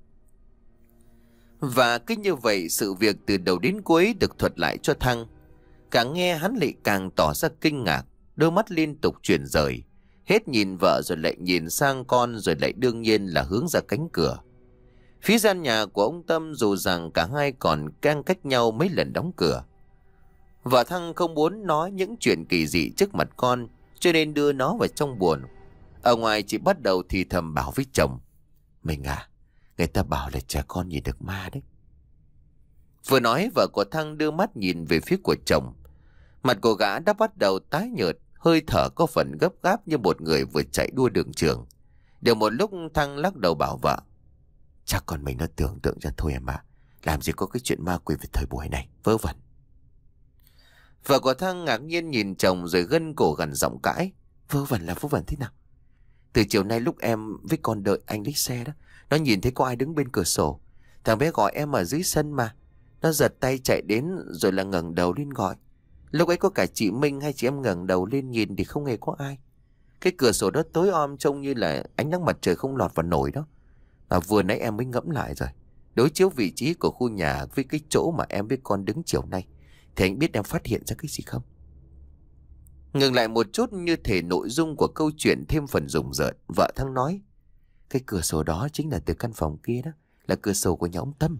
Và cứ như vậy sự việc từ đầu đến cuối được thuật lại cho Thăng. Càng nghe hắn lại càng tỏ ra kinh ngạc, đôi mắt liên tục chuyển rời, hết nhìn vợ rồi lại nhìn sang con rồi lại đương nhiên là hướng ra cánh cửa. Phía gian nhà của ông Tâm dù rằng cả hai còn can cách nhau mấy lần đóng cửa. Vợ Thăng không muốn nói những chuyện kỳ dị trước mặt con, cho nên đưa nó vào trong buồng. Ở ngoài chị bắt đầu thì thầm bảo với chồng: "Mình à, người ta bảo là trẻ con nhìn được ma đấy." Vừa nói vợ của Thăng đưa mắt nhìn về phía của chồng. Mặt của gã đã bắt đầu tái nhợt, hơi thở có phần gấp gáp như một người vừa chạy đua đường trường. Được một lúc Thăng lắc đầu bảo vợ: "Chắc con mình nó tưởng tượng ra thôi em ạ. Làm gì có cái chuyện ma quỷ về thời buổi này, vớ vẩn." Vợ của Thăng ngạc nhiên nhìn chồng rồi gân cổ gằn giọng cãi: "Vớ vẩn là vớ vẩn thế nào? Từ chiều nay lúc em với con đợi anh lấy xe đó, nó nhìn thấy có ai đứng bên cửa sổ. Thằng bé gọi em ở dưới sân mà. Nó giật tay chạy đến rồi là ngẩng đầu lên gọi. Lúc ấy có cả chị Minh hay chị em ngẩng đầu lên nhìn thì không hề có ai. Cái cửa sổ đó tối om trông như là ánh nắng mặt trời không lọt vào nổi đó. Và vừa nãy em mới ngẫm lại rồi, đối chiếu vị trí của khu nhà với cái chỗ mà em với con đứng chiều nay, thì anh biết em phát hiện ra cái gì không?" Ngừng lại một chút như thể nội dung của câu chuyện thêm phần rùng rợn, vợ Thăng nói: "Cái cửa sổ đó chính là từ căn phòng kia đó, là cửa sổ của nhà ông Tâm."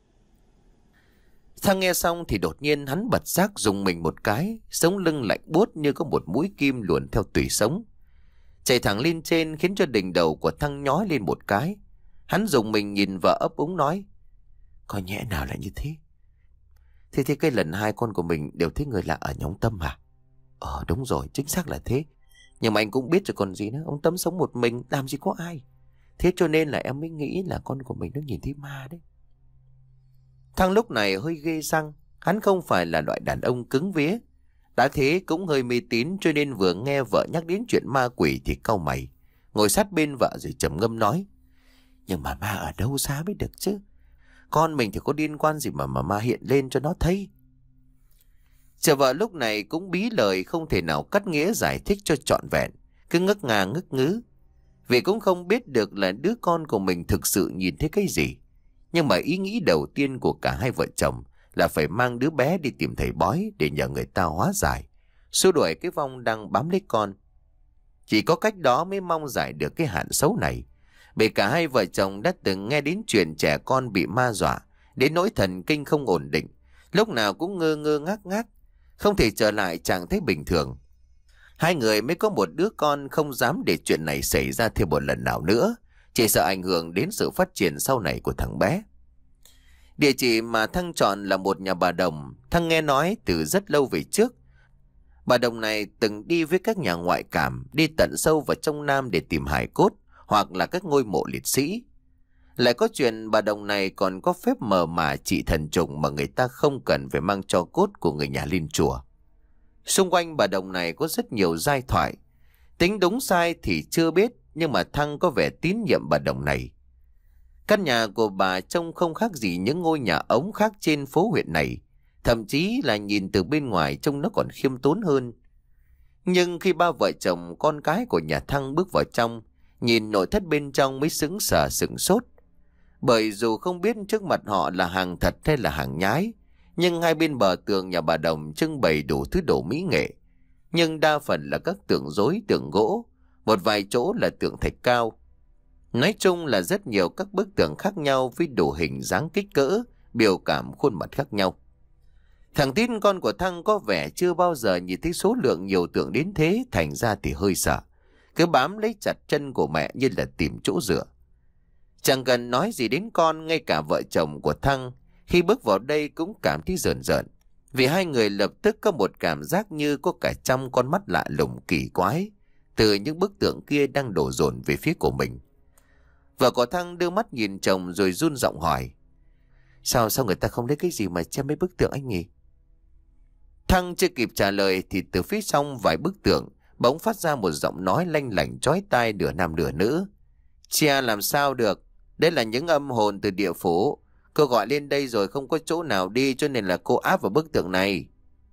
Thăng nghe xong thì đột nhiên hắn bật giác rùng mình một cái, sống lưng lạnh buốt như có một mũi kim luồn theo tủy sống, chạy thẳng lên trên khiến cho đỉnh đầu của Thăng nhói lên một cái. Hắn rùng mình nhìn vợ ấp úng nói: "Có nhẽ nào lại như thế? Thế thế cái lần hai con của mình đều thấy người lạ ở nhà ông Tâm à?" "Ờ đúng rồi, chính xác là thế. Nhưng mà anh cũng biết rồi còn gì nữa, ông Tâm sống một mình, làm gì có ai. Thế cho nên là em mới nghĩ là con của mình nó nhìn thấy ma đấy." Thăng lúc này hơi ghê răng, hắn không phải là loại đàn ông cứng vía. Đã thế cũng hơi mê tín cho nên vừa nghe vợ nhắc đến chuyện ma quỷ thì cau mày, ngồi sát bên vợ rồi trầm ngâm nói: "Nhưng mà ma ở đâu ra mới được chứ? Con mình thì có liên quan gì mà mà ma hiện lên cho nó thấy?" Chờ vợ lúc này cũng bí lời không thể nào cắt nghĩa giải thích cho trọn vẹn, cứ ngất ngà ngất ngứ. Vì cũng không biết được là đứa con của mình thực sự nhìn thấy cái gì. Nhưng mà ý nghĩ đầu tiên của cả hai vợ chồng là phải mang đứa bé đi tìm thầy bói để nhờ người ta hóa giải, xua đuổi cái vong đang bám lấy con. Chỉ có cách đó mới mong giải được cái hạn xấu này. Bởi cả hai vợ chồng đã từng nghe đến chuyện trẻ con bị ma dọa, đến nỗi thần kinh không ổn định, lúc nào cũng ngơ ngơ ngác ngác, không thể trở lại trạng thái bình thường. Hai người mới có một đứa con, không dám để chuyện này xảy ra thêm một lần nào nữa, chỉ sợ ảnh hưởng đến sự phát triển sau này của thằng bé. Địa chỉ mà Thăng chọn là một nhà bà Đồng. Thăng nghe nói từ rất lâu về trước. Bà Đồng này từng đi với các nhà ngoại cảm, đi tận sâu vào trong Nam để tìm hài cốt hoặc là các ngôi mộ liệt sĩ. Lại có chuyện bà Đồng này còn có phép mờ mà trị thần trùng mà người ta không cần phải mang tro cốt của người nhà lên chùa. Xung quanh bà Đồng này có rất nhiều giai thoại. Tính đúng sai thì chưa biết, nhưng mà Thăng có vẻ tín nhiệm bà Đồng này. Căn nhà của bà trông không khác gì những ngôi nhà ống khác trên phố huyện này. Thậm chí là nhìn từ bên ngoài trông nó còn khiêm tốn hơn. Nhưng khi ba vợ chồng con cái của nhà Thăng bước vào trong, nhìn nội thất bên trong mới sững sờ sững sốt. Bởi dù không biết trước mặt họ là hàng thật hay là hàng nhái, nhưng hai bên bờ tường nhà bà Đồng trưng bày đủ thứ đồ mỹ nghệ. Nhưng đa phần là các tượng rối, tượng gỗ, một vài chỗ là tượng thạch cao. Nói chung là rất nhiều các bức tượng khác nhau với đủ hình dáng kích cỡ, biểu cảm khuôn mặt khác nhau. Thằng Tín con của Thăng có vẻ chưa bao giờ nhìn thấy số lượng nhiều tượng đến thế, thành ra thì hơi sợ. Cứ bám lấy chặt chân của mẹ như là tìm chỗ dựa. Chẳng cần nói gì đến con, ngay cả vợ chồng của Thăng khi bước vào đây cũng cảm thấy rợn rợn. Vì hai người lập tức có một cảm giác như có cả trăm con mắt lạ lùng kỳ quái từ những bức tượng kia đang đổ dồn về phía của mình. Vợ của Thăng đưa mắt nhìn chồng rồi run giọng hỏi: Sao sao người ta không lấy cái gì mà che mấy bức tượng anh nhỉ? Thăng chưa kịp trả lời thì từ phía trong vài bức tượng bỗng phát ra một giọng nói lanh lảnh chói tai, nửa nam nửa nữ. Che làm sao được, đây là những âm hồn từ địa phủ. Cô gọi lên đây rồi không có chỗ nào đi, cho nên là cô áp vào bức tượng này.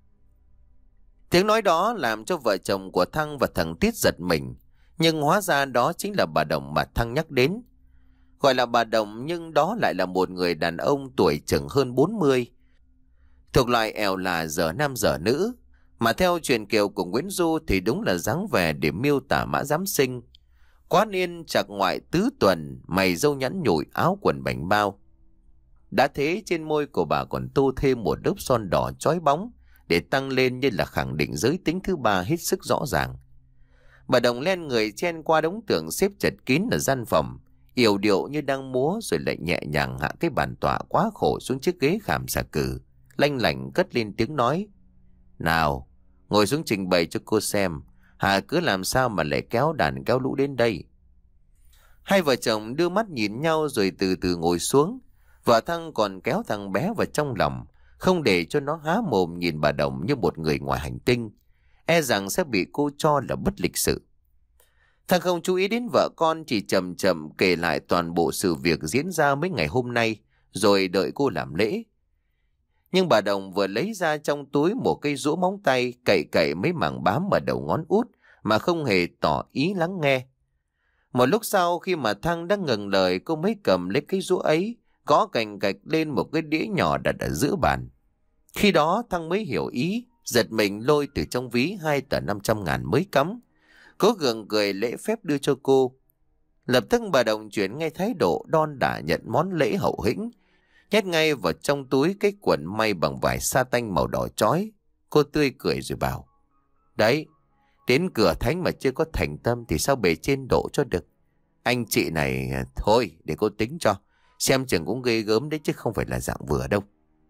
Tiếng nói đó làm cho vợ chồng của Thăng và thằng Tiết giật mình. Nhưng hóa ra đó chính là bà Đồng mà Thăng nhắc đến. Gọi là bà Đồng nhưng đó lại là một người đàn ông tuổi chừng hơn bốn mươi, thuộc loại ẻo là dở nam dở nữ. Mà theo truyền kiều của Nguyễn Du thì đúng là dáng vẻ để miêu tả Mã Giám Sinh. Quá niên chạc ngoại tứ tuần, mày râu nhẵn nhụi, áo quần bảnh bao. Đã thế trên môi của bà còn tô thêm một lớp son đỏ chói bóng để tăng lên như là khẳng định giới tính thứ ba hết sức rõ ràng. Bà Đồng len người chen qua đống tượng xếp chật kín ở gian phòng, yểu điệu như đang múa, rồi lại nhẹ nhàng hạ cái bàn tọa quá khổ xuống chiếc ghế khảm xà cừ, lanh lảnh cất lên tiếng nói: Nào, ngồi xuống trình bày cho cô xem, hà cứ làm sao mà lại kéo đàn kéo lũ đến đây. Hai vợ chồng đưa mắt nhìn nhau rồi từ từ ngồi xuống. Vợ Thăng còn kéo thằng bé vào trong lòng, không để cho nó há mồm nhìn bà Đồng như một người ngoài hành tinh, e rằng sẽ bị cô cho là bất lịch sự. Thằng không chú ý đến vợ con, chỉ chậm chậm kể lại toàn bộ sự việc diễn ra mấy ngày hôm nay, rồi đợi cô làm lễ. Nhưng bà Đồng vừa lấy ra trong túi một cây rũa móng tay, cậy cậy mấy mảng bám ở đầu ngón út mà không hề tỏ ý lắng nghe. Một lúc sau, khi mà Thăng đang ngừng lời, cô mới cầm lấy cái rũa ấy, gõ cành gạch lên một cái đĩa nhỏ đặt ở giữa bàn. Khi đó Thăng mới hiểu ý, giật mình lôi từ trong ví hai tờ năm trăm ngàn mới cắm. Cố gượng cười lễ phép đưa cho cô. Lập tức bà Đồng chuyển ngay thái độ đon đả nhận món lễ hậu hĩnh, nhét ngay vào trong túi cái quần may bằng vải sa tanh màu đỏ chói. Cô tươi cười rồi bảo: Đấy, đến cửa thánh mà chưa có thành tâm thì sao bề trên độ cho được. Anh chị này thôi để cô tính cho, xem chừng cũng ghê gớm đấy chứ không phải là dạng vừa đâu.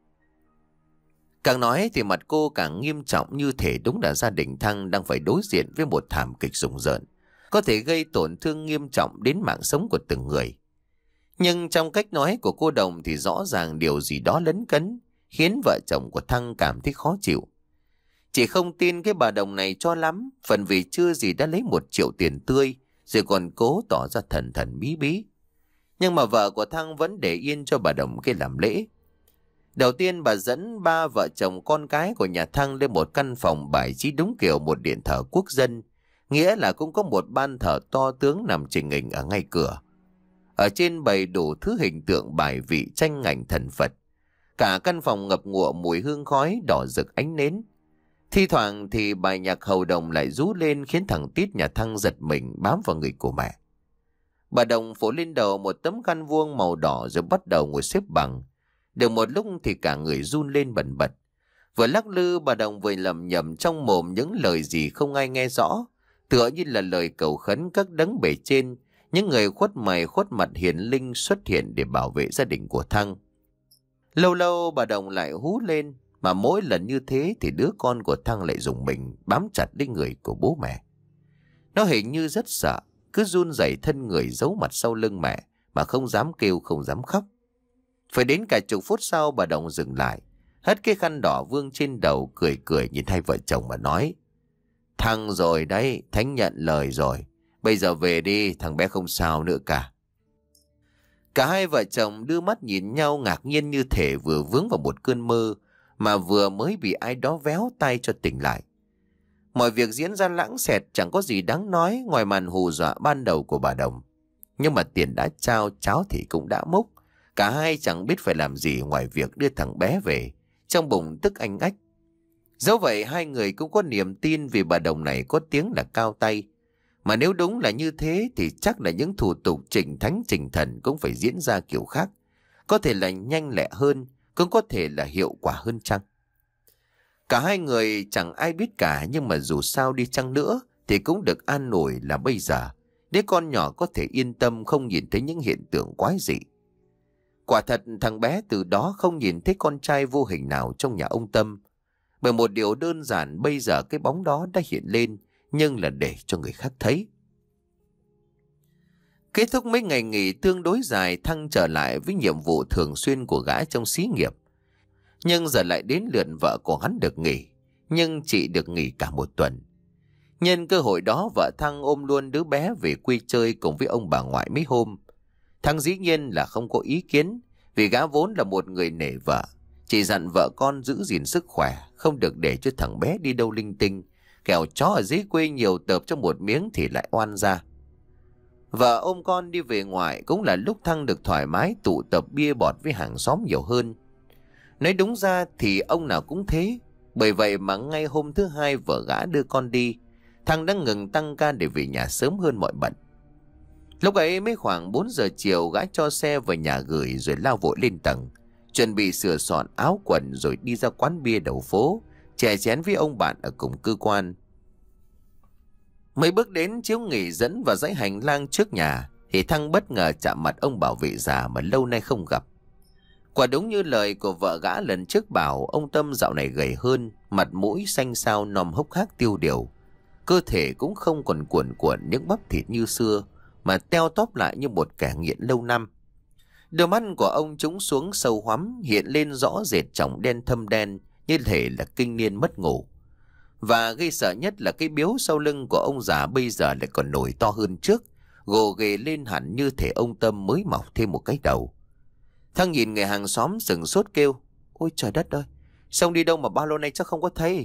Càng nói thì mặt cô càng nghiêm trọng, như thể đúng là gia đình Thăng đang phải đối diện với một thảm kịch rùng rợn, có thể gây tổn thương nghiêm trọng đến mạng sống của từng người. Nhưng trong cách nói của cô Đồng thì rõ ràng điều gì đó lấn cấn, khiến vợ chồng của Thăng cảm thấy khó chịu. Chị không tin cái bà Đồng này cho lắm, phần vì chưa gì đã lấy một triệu tiền tươi, rồi còn cố tỏ ra thần thần bí bí. Nhưng mà vợ của Thăng vẫn để yên cho bà Đồng cái làm lễ. Đầu tiên bà dẫn ba vợ chồng con cái của nhà Thăng lên một căn phòng bài trí đúng kiểu một điện thờ quốc dân, nghĩa là cũng có một ban thờ to tướng nằm chỉnh hình ở ngay cửa. Ở trên bày đủ thứ hình tượng bài vị tranh ảnh thần Phật. Cả căn phòng ngập ngụa mùi hương khói đỏ rực ánh nến. Thi thoảng thì bài nhạc hầu đồng lại rú lên, khiến thằng Tít nhà Thăng giật mình bám vào người của mẹ. Bà Đồng phủ lên đầu một tấm khăn vuông màu đỏ rồi bắt đầu ngồi xếp bằng. Được một lúc thì cả người run lên bần bật. Vừa lắc lư bà Đồng vừa lẩm nhẩm trong mồm những lời gì không ai nghe rõ, tựa như là lời cầu khấn các đấng bề trên, những người khuất mày khuất mặt hiền linh xuất hiện để bảo vệ gia đình của Thăng. Lâu lâu bà Đồng lại hú lên, mà mỗi lần như thế thì đứa con của Thăng lại dùng mình bám chặt đến người của bố mẹ. Nó hình như rất sợ, cứ run rẩy thân người giấu mặt sau lưng mẹ mà không dám kêu không dám khóc. Phải đến cả chục phút sau bà Đồng dừng lại, hất cái khăn đỏ vương trên đầu, cười cười nhìn hai vợ chồng mà nói: Thăng rồi đấy, Thánh nhận lời rồi. Bây giờ về đi, thằng bé không sao nữa cả. Cả hai vợ chồng đưa mắt nhìn nhau ngạc nhiên, như thể vừa vướng vào một cơn mơ mà vừa mới bị ai đó véo tay cho tỉnh lại. Mọi việc diễn ra lãng xẹt, chẳng có gì đáng nói ngoài màn hù dọa ban đầu của bà Đồng. Nhưng mà tiền đã trao, cháo thì cũng đã múc. Cả hai chẳng biết phải làm gì ngoài việc đưa thằng bé về, trong bụng tức anh ách. Dẫu vậy hai người cũng có niềm tin vì bà Đồng này có tiếng là cao tay. Mà nếu đúng là như thế thì chắc là những thủ tục trình thánh trình thần cũng phải diễn ra kiểu khác. Có thể là nhanh lẹ hơn, cũng có thể là hiệu quả hơn chăng? Cả hai người chẳng ai biết cả, nhưng mà dù sao đi chăng nữa thì cũng được an ủi là bây giờ đứa con nhỏ có thể yên tâm không nhìn thấy những hiện tượng quái dị. Quả thật thằng bé từ đó không nhìn thấy con trai vô hình nào trong nhà ông Tâm. Bởi một điều đơn giản, bây giờ cái bóng đó đã hiện lên, nhưng là để cho người khác thấy. Kết thúc mấy ngày nghỉ tương đối dài, Thăng trở lại với nhiệm vụ thường xuyên của gã trong xí nghiệp. Nhưng giờ lại đến lượt vợ của hắn được nghỉ, nhưng chị được nghỉ cả một tuần. Nhân cơ hội đó, vợ Thăng ôm luôn đứa bé về quê chơi cùng với ông bà ngoại mấy hôm. Thăng dĩ nhiên là không có ý kiến, vì gã vốn là một người nể vợ. Chỉ dặn vợ con giữ gìn sức khỏe, không được để cho thằng bé đi đâu linh tinh, kẻo chó ở dưới quê nhiều tợp trong một miếng thì lại oan ra. Vợ ôm con đi về ngoại cũng là lúc Thăng được thoải mái tụ tập bia bọt với hàng xóm nhiều hơn. Nói đúng ra thì ông nào cũng thế. Bởi vậy mà ngay hôm thứ hai vợ gã đưa con đi, Thăng đã ngừng tăng ca để về nhà sớm hơn mọi bận. Lúc ấy mới khoảng bốn giờ chiều, gã cho xe vào nhà gửi rồi lao vội lên tầng, chuẩn bị sửa soạn áo quần rồi đi ra quán bia đầu phố, chè chén với ông bạn ở cùng cơ quan. Mới bước đến chiếu nghỉ dẫn vào dãy hành lang trước nhà thì Thăng bất ngờ chạm mặt ông bảo vệ già mà lâu nay không gặp. Quả đúng như lời của vợ gã lần trước bảo, ông Tâm dạo này gầy hơn, mặt mũi xanh xao nòm hốc hác tiêu điều. Cơ thể cũng không còn cuồn cuộn những bắp thịt như xưa, mà teo tóp lại như một kẻ nghiện lâu năm. Đôi mắt của ông trũng xuống sâu hoắm, hiện lên rõ rệt tròng đen thâm đen, như thể là kinh niên mất ngủ. Và gây sợ nhất là cái biếu sau lưng của ông già bây giờ lại còn nổi to hơn trước, gồ ghề lên hẳn như thể ông Tâm mới mọc thêm một cái đầu. Thăng nhìn người hàng xóm sừng sốt kêu: Ôi trời đất ơi, xong đi đâu mà bao lâu nay chắc không có thấy.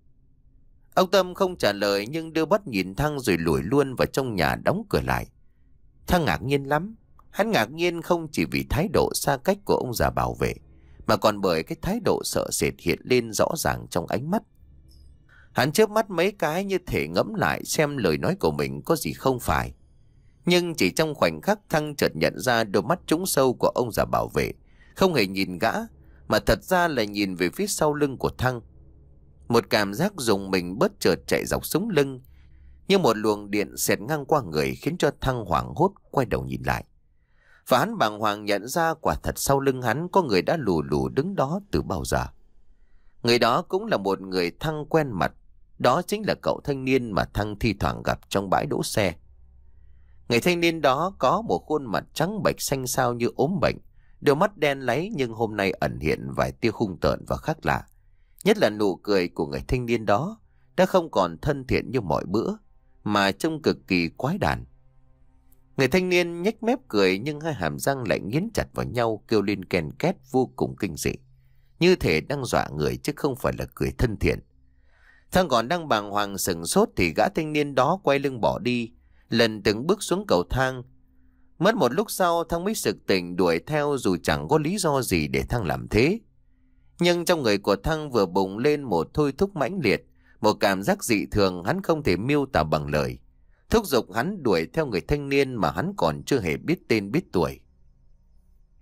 Ông Tâm không trả lời nhưng đưa mắt nhìn Thăng rồi lủi luôn vào trong nhà đóng cửa lại. Thăng ngạc nhiên lắm. Hắn ngạc nhiên không chỉ vì thái độ xa cách của ông già bảo vệ, mà còn bởi cái thái độ sợ sệt hiện lên rõ ràng trong ánh mắt. Hắn chớp mắt mấy cái như thể ngẫm lại xem lời nói của mình có gì không phải. Nhưng chỉ trong khoảnh khắc Thăng chợt nhận ra đôi mắt trũng sâu của ông già bảo vệ không hề nhìn gã, mà thật ra là nhìn về phía sau lưng của Thăng. Một cảm giác rùng mình bất chợt chạy dọc sống lưng, như một luồng điện xẹt ngang qua người, khiến cho Thăng hoảng hốt quay đầu nhìn lại. Và hắn bàng hoàng nhận ra quả thật sau lưng hắn có người đã lù lù đứng đó từ bao giờ. Người đó cũng là một người Thăng quen mặt. Đó chính là cậu thanh niên mà Thăng thi thoảng gặp trong bãi đỗ xe. Người thanh niên đó có một khuôn mặt trắng bệch xanh xao như ốm bệnh, đôi mắt đen láy nhưng hôm nay ẩn hiện vài tia hung tợn và khác lạ. Nhất là nụ cười của người thanh niên đó đã không còn thân thiện như mọi bữa, mà trông cực kỳ quái đản. Người thanh niên nhếch mép cười nhưng hai hàm răng lại nghiến chặt vào nhau, kêu lên ken két vô cùng kinh dị, như thể đang dọa người chứ không phải là cười thân thiện. Thằng còn đang bàng hoàng sừng sốt thì gã thanh niên đó quay lưng bỏ đi, lần từng bước xuống cầu thang. Mất một lúc sau Thăng mới sực tỉnh đuổi theo, dù chẳng có lý do gì để Thăng làm thế. Nhưng trong người của Thăng vừa bùng lên một thôi thúc mãnh liệt, một cảm giác dị thường hắn không thể miêu tả bằng lời, thúc giục hắn đuổi theo người thanh niên mà hắn còn chưa hề biết tên biết tuổi.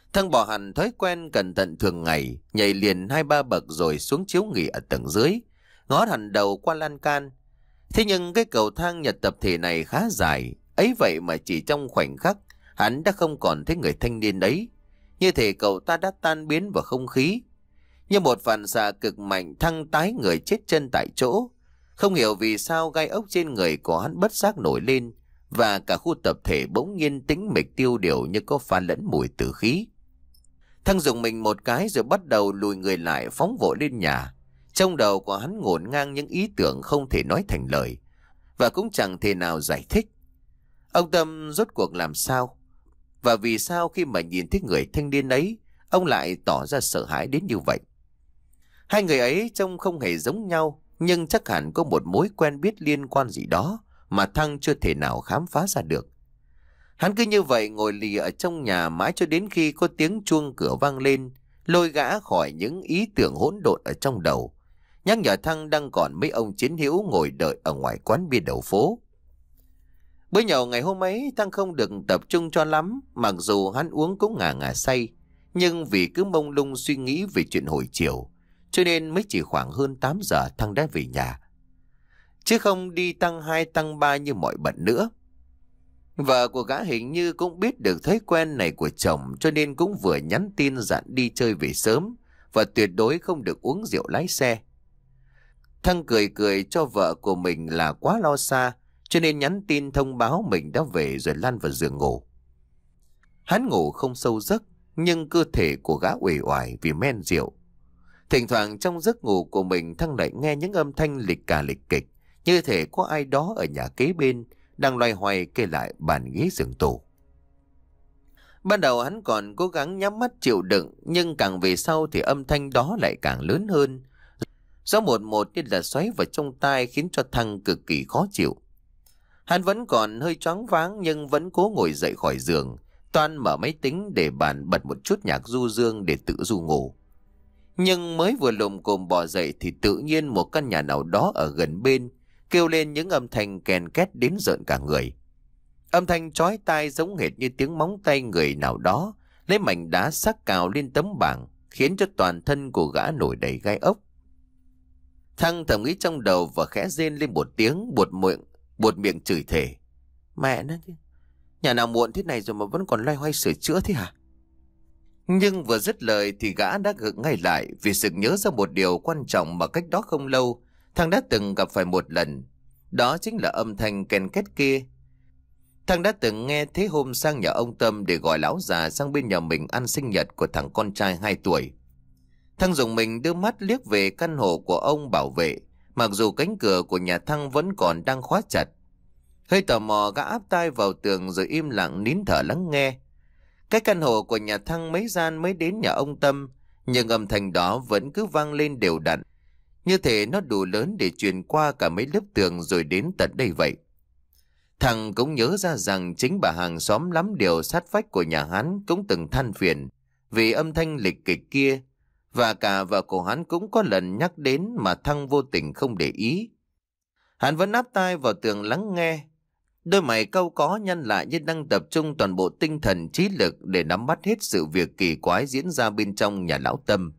Thăng bỏ hẳn thói quen cẩn thận thường ngày, nhảy liền hai ba bậc rồi xuống chiếu nghỉ ở tầng dưới, ngó hẳn đầu qua lan can. Thế nhưng cái cầu thang nhật tập thể này khá dài, ấy vậy mà chỉ trong khoảnh khắc, hắn đã không còn thấy người thanh niên ấy. Như thể cậu ta đã tan biến vào không khí. Như một phản xạ cực mạnh, Thăng tái người chết chân tại chỗ. Không hiểu vì sao gai ốc trên người của hắn bất giác nổi lên, và cả khu tập thể bỗng nhiên tĩnh mịch tiêu điều như có pha lẫn mùi tử khí. Thăng dùng mình một cái rồi bắt đầu lùi người lại phóng vội lên nhà. Trong đầu của hắn ngổn ngang những ý tưởng không thể nói thành lời, và cũng chẳng thể nào giải thích. Ông Tâm rốt cuộc làm sao? Và vì sao khi mà nhìn thấy người thanh niên ấy, ông lại tỏ ra sợ hãi đến như vậy? Hai người ấy trông không hề giống nhau, nhưng chắc hẳn có một mối quen biết liên quan gì đó mà Thăng chưa thể nào khám phá ra được. Hắn cứ như vậy ngồi lì ở trong nhà mãi cho đến khi có tiếng chuông cửa vang lên, lôi gã khỏi những ý tưởng hỗn độn ở trong đầu, nhắc nhở Thăng đang còn mấy ông chiến hữu ngồi đợi ở ngoài quán bia đầu phố. Bữa nhậu ngày hôm ấy Thăng không được tập trung cho lắm, mặc dù hắn uống cũng ngà ngà say, nhưng vì cứ mông lung suy nghĩ về chuyện hồi chiều, cho nên mới chỉ khoảng hơn tám giờ Thăng đã về nhà, chứ không đi tăng hai tăng ba như mọi bận nữa. Vợ của gã hình như cũng biết được thói quen này của chồng, cho nên cũng vừa nhắn tin dặn đi chơi về sớm và tuyệt đối không được uống rượu lái xe. Thăng cười cười cho vợ của mình là quá lo xa, cho nên nhắn tin thông báo mình đã về rồi lăn vào giường ngủ. Hắn ngủ không sâu giấc, nhưng cơ thể của gã uể oải vì men rượu. Thỉnh thoảng trong giấc ngủ của mình, Thăng lại nghe những âm thanh lịch cà lịch kịch, như thể có ai đó ở nhà kế bên đang loay hoay kê lại bàn ghế giường tủ. Ban đầu hắn còn cố gắng nhắm mắt chịu đựng, nhưng càng về sau thì âm thanh đó lại càng lớn hơn. Gió một một như là xoáy vào trong tai, khiến cho Thăng cực kỳ khó chịu. Hắn vẫn còn hơi choáng váng nhưng vẫn cố ngồi dậy khỏi giường, toan mở máy tính để bàn bật một chút nhạc du dương để tự du ngủ. Nhưng mới vừa lồm cồm bò dậy thì tự nhiên một căn nhà nào đó ở gần bên kêu lên những âm thanh kèn két đến rợn cả người. Âm thanh chói tai giống hệt như tiếng móng tay người nào đó lấy mảnh đá sắc cào lên tấm bảng, khiến cho toàn thân của gã nổi đầy gai ốc. Thăng thầm nghĩ trong đầu và khẽ rên lên một tiếng, buột miệng buột miệng chửi thề: mẹ nó chứ, nhà nào muộn thế này rồi mà vẫn còn loay hoay sửa chữa thế hả? Nhưng vừa dứt lời thì gã đã gượng ngay lại, vì sực nhớ ra một điều quan trọng mà cách đó không lâu Thăng đã từng gặp phải một lần. Đó chính là âm thanh ken két kia. Thăng đã từng nghe thế hôm sang nhà ông Tâm để gọi lão già sang bên nhà mình ăn sinh nhật của thằng con trai hai tuổi. Thăng dùng mình đưa mắt liếc về căn hộ của ông bảo vệ, mặc dù cánh cửa của nhà Thăng vẫn còn đang khóa chặt. Hơi tò mò gã áp tai vào tường rồi im lặng nín thở lắng nghe. Cái căn hộ của nhà Thăng mấy gian mới đến nhà ông Tâm, nhưng âm thanh đó vẫn cứ vang lên đều đặn, như thể nó đủ lớn để truyền qua cả mấy lớp tường rồi đến tận đây vậy. Thằng cũng nhớ ra rằng chính bà hàng xóm lắm điều sát vách của nhà hắn cũng từng than phiền vì âm thanh lịch kịch kia, và cả vợ của hắn cũng có lần nhắc đến mà Thăng vô tình không để ý. Hắn vẫn áp tai vào tường lắng nghe, đôi mày cau có nhăn lại như đang tập trung toàn bộ tinh thần trí lực để nắm bắt hết sự việc kỳ quái diễn ra bên trong nhà lão Tâm.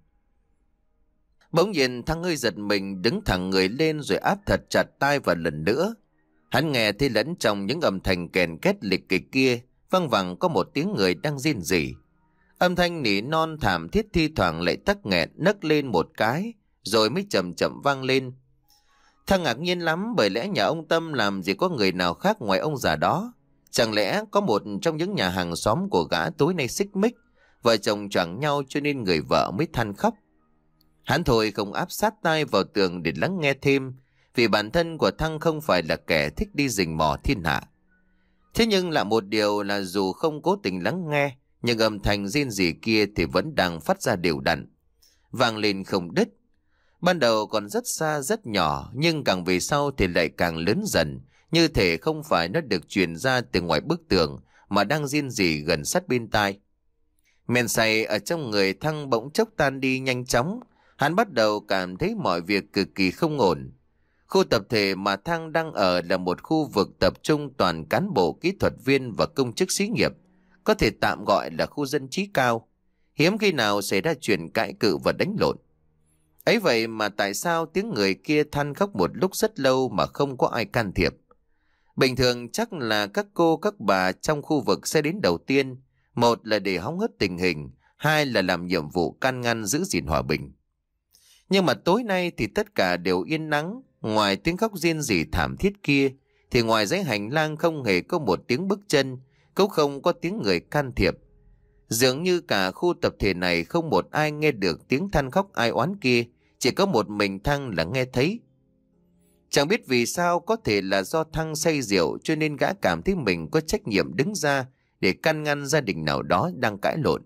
Bỗng nhiên Thăng hơi giật mình, đứng thẳng người lên rồi áp thật chặt tai vào lần nữa. Hắn nghe thấy lẫn trong những âm thanh kèn két lịch kịch kia văng vẳng có một tiếng người đang rên rỉ. Âm thanh nỉ non thảm thiết thi thoảng lại tắc nghẹn nấc lên một cái rồi mới chậm chậm vang lên. Thăng ngạc nhiên lắm, bởi lẽ nhà ông Tâm làm gì có người nào khác ngoài ông già đó. Chẳng lẽ có một trong những nhà hàng xóm của gã tối nay xích mích, vợ chồng choảng nhau cho nên người vợ mới than khóc. Hắn thôi không áp sát tai vào tường để lắng nghe thêm, vì bản thân của Thăng không phải là kẻ thích đi rình mò thiên hạ. Thế nhưng là một điều là dù không cố tình lắng nghe, nhưng âm thanh rên rỉ kia thì vẫn đang phát ra đều đặn, vang lên không đứt. Ban đầu còn rất xa rất nhỏ, nhưng càng về sau thì lại càng lớn dần, như thể không phải nó được truyền ra từ ngoài bức tường mà đang rên rỉ gần sát bên tai. Men say ở trong người Thăng bỗng chốc tan đi nhanh chóng. Hắn bắt đầu cảm thấy mọi việc cực kỳ không ổn. Khu tập thể mà Thăng đang ở là một khu vực tập trung toàn cán bộ kỹ thuật viên và công chức xí nghiệp, có thể tạm gọi là khu dân trí cao. hiếm khi nào xảy ra chuyện cãi cự và đánh lộn. Ấy vậy mà tại sao tiếng người kia than khóc một lúc rất lâu mà không có ai can thiệp? Bình thường chắc là các cô các bà trong khu vực sẽ đến đầu tiên, một là để hóng hớt tình hình, hai là làm nhiệm vụ can ngăn giữ gìn hòa bình. Nhưng mà tối nay thì tất cả đều yên nắng, ngoài tiếng khóc rên rỉ thảm thiết kia, thì ngoài dãy hành lang không hề có một tiếng bước chân, cũng không có tiếng người can thiệp. Dường như cả khu tập thể này không một ai nghe được tiếng than khóc ai oán kia, chỉ có một mình Thăng là nghe thấy. Chẳng biết vì sao, có thể là do Thăng say rượu cho nên gã cảm thấy mình có trách nhiệm đứng ra để can ngăn gia đình nào đó đang cãi lộn.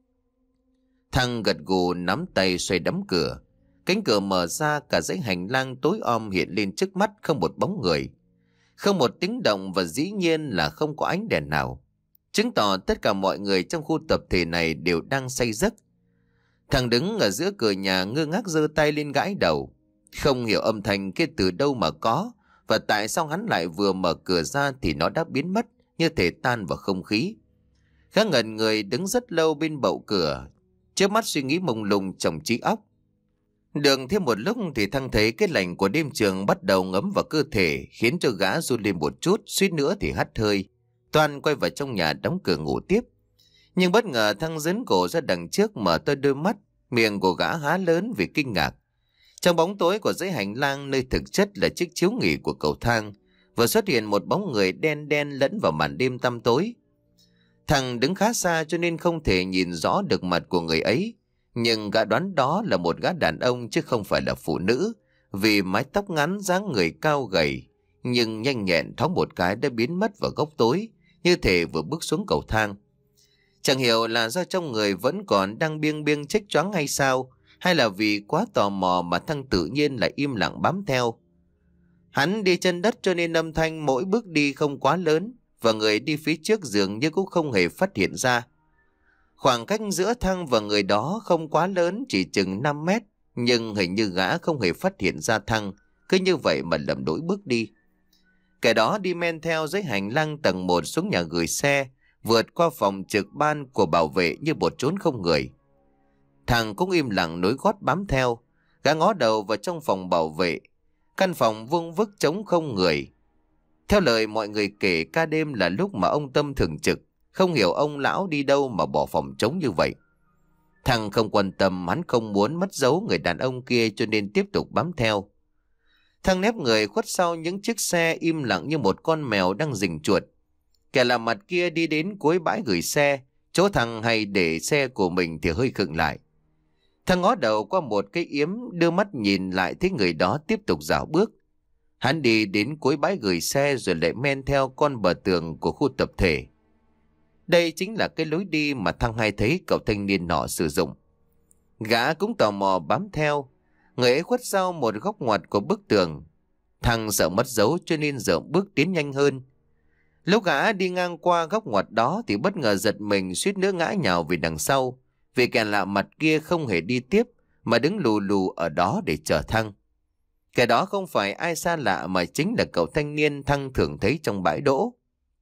Thăng gật gù nắm tay xoay đấm cửa. Cánh cửa mở ra, cả dãy hành lang tối om hiện lên trước mắt, không một bóng người. Không một tiếng động và dĩ nhiên là không có ánh đèn nào. Chứng tỏ tất cả mọi người trong khu tập thể này đều đang say giấc. Thằng đứng ở giữa cửa nhà ngơ ngác giơ tay lên gãi đầu. Không hiểu âm thanh kia từ đâu mà có, và tại sao hắn lại vừa mở cửa ra thì nó đã biến mất, như thể tan vào không khí. Gã ngẩn người đứng rất lâu bên bậu cửa, trước mắt suy nghĩ mông lung trong trí óc. Đường thêm một lúc thì Thăng thấy cái lạnh của đêm trường bắt đầu ngấm vào cơ thể, khiến cho gã run lên một chút, suýt nữa thì hắt hơi. Toan quay vào trong nhà đóng cửa ngủ tiếp. Nhưng bất ngờ Thăng dấn cổ ra đằng trước, mở to đôi mắt, miệng của gã há lớn vì kinh ngạc. Trong bóng tối của dãy hành lang, nơi thực chất là chiếc chiếu nghỉ của cầu thang, vừa xuất hiện một bóng người đen đen lẫn vào màn đêm tăm tối. Thằng đứng khá xa cho nên không thể nhìn rõ được mặt của người ấy, nhưng gã đoán đó là một gã đàn ông chứ không phải là phụ nữ, vì mái tóc ngắn, dáng người cao gầy, nhưng nhanh nhẹn thoáng một cái đã biến mất vào góc tối, như thể vừa bước xuống cầu thang. Chẳng hiểu là do trong người vẫn còn đang biêng biêng chếch choáng hay sao, hay là vì quá tò mò mà Thăng tự nhiên lại im lặng bám theo. Hắn đi chân đất cho nên âm thanh mỗi bước đi không quá lớn, và người đi phía trước dường như cũng không hề phát hiện ra. Khoảng cách giữa Thăng và người đó không quá lớn, chỉ chừng năm mét, nhưng hình như gã không hề phát hiện ra Thăng, cứ như vậy mà lầm đỗi bước đi. Kẻ đó đi men theo dãy hành lang tầng một xuống nhà gửi xe, vượt qua phòng trực ban của bảo vệ như một chốn không người. Thằng cũng im lặng nối gót bám theo. Gã ngó đầu vào trong phòng bảo vệ. Căn phòng vuông vức trống không người. Theo lời mọi người kể, ca đêm là lúc mà ông Tâm thường trực. Không hiểu ông lão đi đâu mà bỏ phòng trống như vậy. Thằng không quan tâm, hắn không muốn mất dấu người đàn ông kia cho nên tiếp tục bám theo. Thằng nép người khuất sau những chiếc xe, im lặng như một con mèo đang rình chuột. Kẻ lạ mặt kia đi đến cuối bãi gửi xe, chỗ thằng hay để xe của mình thì hơi khựng lại. Thằng ngó đầu qua một cái yếm, đưa mắt nhìn lại thấy người đó tiếp tục dạo bước. Hắn đi đến cuối bãi gửi xe rồi lại men theo con bờ tường của khu tập thể. Đây chính là cái lối đi mà thằng hay thấy cậu thanh niên nọ sử dụng. Gã cũng tò mò bám theo. Người ấy khuất sau một góc ngoặt của bức tường. Thằng sợ mất dấu cho nên giờ bước tiến nhanh hơn. Lúc gã đi ngang qua góc ngoặt đó thì bất ngờ giật mình, suýt nữa ngã nhào về đằng sau, vì kẻ lạ mặt kia không hề đi tiếp mà đứng lù lù ở đó để chờ Thăng. Kẻ đó không phải ai xa lạ mà chính là cậu thanh niên Thăng thường thấy trong bãi đỗ.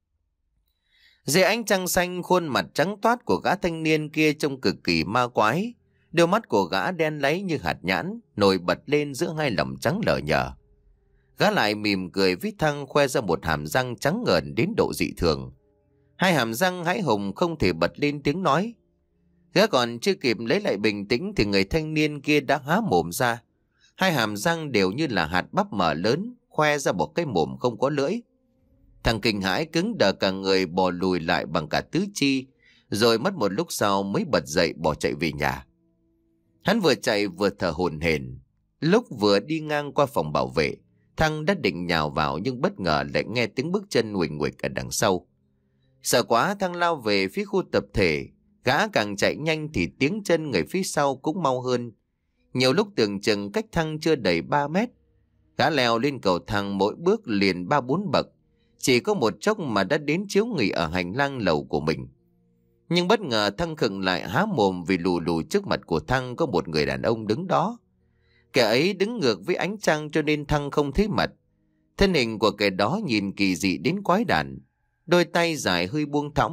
Dưới ánh trăng xanh, khuôn mặt trắng toát của gã thanh niên kia trông cực kỳ ma quái. Đôi mắt của gã đen láy như hạt nhãn, nổi bật lên giữa hai lồng trắng lờ nhờ. Gã lại mỉm cười với Thăng, khoe ra một hàm răng trắng ngần đến độ dị thường. Hai hàm răng hãi hùng không thể bật lên tiếng nói. Gã còn chưa kịp lấy lại bình tĩnh thì người thanh niên kia đã há mồm ra. Hai hàm răng đều như là hạt bắp mở lớn, khoe ra một cái mồm không có lưỡi. Thằng kinh hãi cứng đờ cả người, bò lùi lại bằng cả tứ chi, rồi mất một lúc sau mới bật dậy bỏ chạy về nhà. Hắn vừa chạy vừa thở hổn hển. Lúc vừa đi ngang qua phòng bảo vệ, Thăng đã định nhào vào nhưng bất ngờ lại nghe tiếng bước chân nguỳnh nguịch ở đằng sau. Sợ quá, Thăng lao về phía khu tập thể. Gã càng chạy nhanh thì tiếng chân người phía sau cũng mau hơn. Nhiều lúc tưởng chừng cách Thăng chưa đầy ba mét. Gã leo lên cầu thang mỗi bước liền ba bốn bậc. Chỉ có một chốc mà đã đến chiếu nghỉ ở hành lang lầu của mình. Nhưng bất ngờ Thăng khựng lại há mồm vì lù lù trước mặt của Thăng có một người đàn ông đứng đó. Kẻ ấy đứng ngược với ánh trăng cho nên Thăng không thấy mặt. Thân hình của kẻ đó nhìn kỳ dị đến quái đản. Đôi tay dài hơi buông thõng,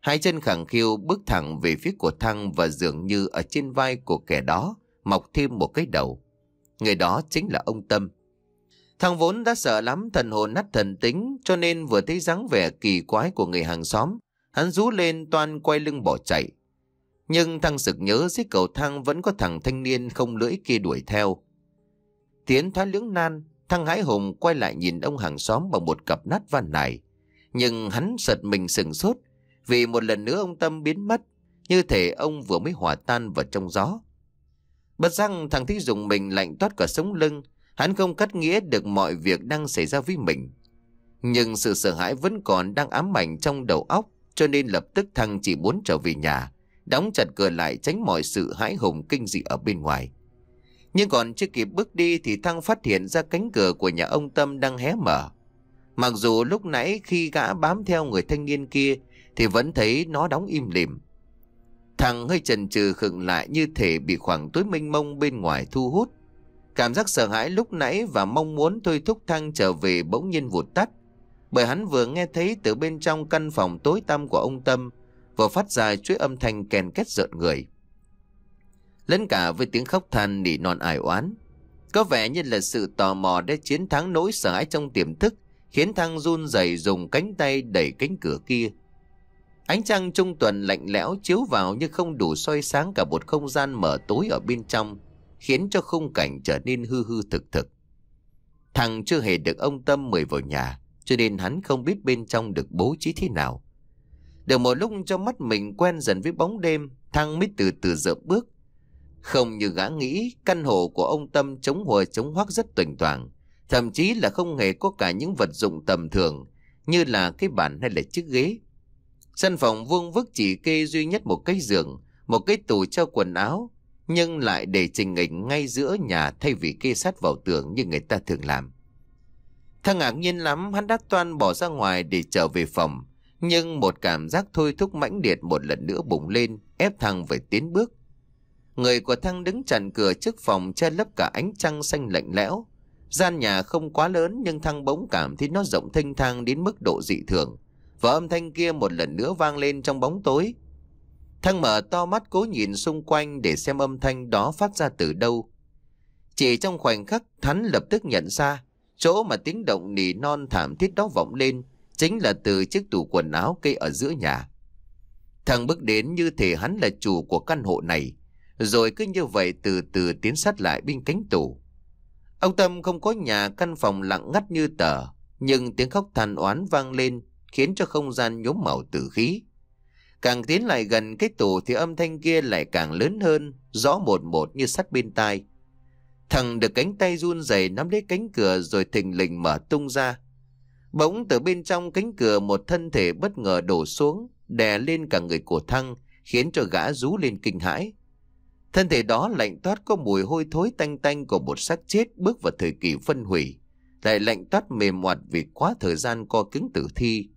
Hai chân khẳng khiu bước thẳng về phía của Thăng và dường như ở trên vai của kẻ đó mọc thêm một cái đầu. Người đó chính là ông Tâm. Thằng vốn đã sợ lắm thần hồn nát thần tính, cho nên vừa thấy dáng vẻ kỳ quái của người hàng xóm, hắn rú lên toan quay lưng bỏ chạy. Nhưng thằng sực nhớ dưới cầu thang vẫn có thằng thanh niên không lưỡi kia đuổi theo. Tiến thoái lưỡng nan, thằng hãi hùng quay lại nhìn ông hàng xóm bằng một cặp nát van nài. Nhưng hắn giật mình sừng sốt, vì một lần nữa ông Tâm biến mất, như thể ông vừa mới hòa tan vào trong gió. Bất giác thằng Thích dùng mình lạnh toát cả sống lưng. Hắn không cắt nghĩa được mọi việc đang xảy ra với mình. Nhưng sự sợ hãi vẫn còn đang ám ảnh trong đầu óc, cho nên lập tức thằng chỉ muốn trở về nhà, đóng chặt cửa lại tránh mọi sự hãi hùng kinh dị ở bên ngoài. Nhưng còn chưa kịp bước đi thì thằng phát hiện ra cánh cửa của nhà ông Tâm đang hé mở. Mặc dù lúc nãy khi gã bám theo người thanh niên kia thì vẫn thấy nó đóng im lìm. Thằng hơi chần chừ khựng lại, như thể bị khoảng tối mênh mông bên ngoài thu hút. Cảm giác sợ hãi lúc nãy và mong muốn thôi thúc thằng trở về bỗng nhiên vụt tắt, bởi hắn vừa nghe thấy từ bên trong căn phòng tối tăm của ông Tâm vừa phát ra chuỗi âm thanh kèn két rợn người, lẫn cả với tiếng khóc than nỉ non ải oán. Có vẻ như là sự tò mò đã chiến thắng nỗi sợ hãi trong tiềm thức, khiến thằng run rẩy dùng cánh tay đẩy cánh cửa kia. Ánh trăng trung tuần lạnh lẽo chiếu vào nhưng không đủ soi sáng cả một không gian mờ tối ở bên trong, khiến cho khung cảnh trở nên hư hư thực thực. Thằng chưa hề được ông Tâm mời vào nhà, cho nên hắn không biết bên trong được bố trí thế nào. Được một lúc cho mắt mình quen dần với bóng đêm, thằng mới từ từ dợp bước. Không như gã nghĩ, căn hộ của ông Tâm chống hùa chống hoác rất toành toàng, thậm chí là không hề có cả những vật dụng tầm thường như là cái bàn hay là chiếc ghế. Căn phòng vuông vức chỉ kê duy nhất một cái giường, một cái tủ treo quần áo, nhưng lại để trình hình ngay giữa nhà thay vì kê sát vào tường như người ta thường làm. Thằng ngạc nhiên lắm, hắn đã toan bỏ ra ngoài để trở về phòng, nhưng một cảm giác thôi thúc mãnh liệt một lần nữa bùng lên, ép thằng phải tiến bước. Người của thằng đứng chặn cửa trước phòng che lấp cả ánh trăng xanh lạnh lẽo. Gian nhà không quá lớn nhưng thằng bỗng cảm thấy nó rộng thênh thang đến mức độ dị thường, và âm thanh kia một lần nữa vang lên trong bóng tối. Thằng mở to mắt cố nhìn xung quanh để xem âm thanh đó phát ra từ đâu. Chỉ trong khoảnh khắc, hắn lập tức nhận ra chỗ mà tiếng động nỉ non thảm thiết đó vọng lên chính là từ chiếc tủ quần áo cây ở giữa nhà. Thằng bước đến như thể hắn là chủ của căn hộ này, rồi cứ như vậy từ từ tiến sát lại bên cánh tủ. Ông Tâm không có nhà, căn phòng lặng ngắt như tờ, nhưng tiếng khóc than oán vang lên khiến cho không gian nhuốm màu tử khí. Càng tiến lại gần cái tủ thì âm thanh kia lại càng lớn hơn, rõ một một như sắt bên tai. Thằng được cánh tay run rẩy nắm lấy cánh cửa rồi thình lình mở tung ra. Bỗng từ bên trong cánh cửa một thân thể bất ngờ đổ xuống, đè lên cả người của thằng, khiến cho gã rú lên kinh hãi. Thân thể đó lạnh toát có mùi hôi thối tanh tanh của một xác chết bước vào thời kỳ phân hủy, lại lạnh toát mềm oặt vì quá thời gian co cứng tử thi.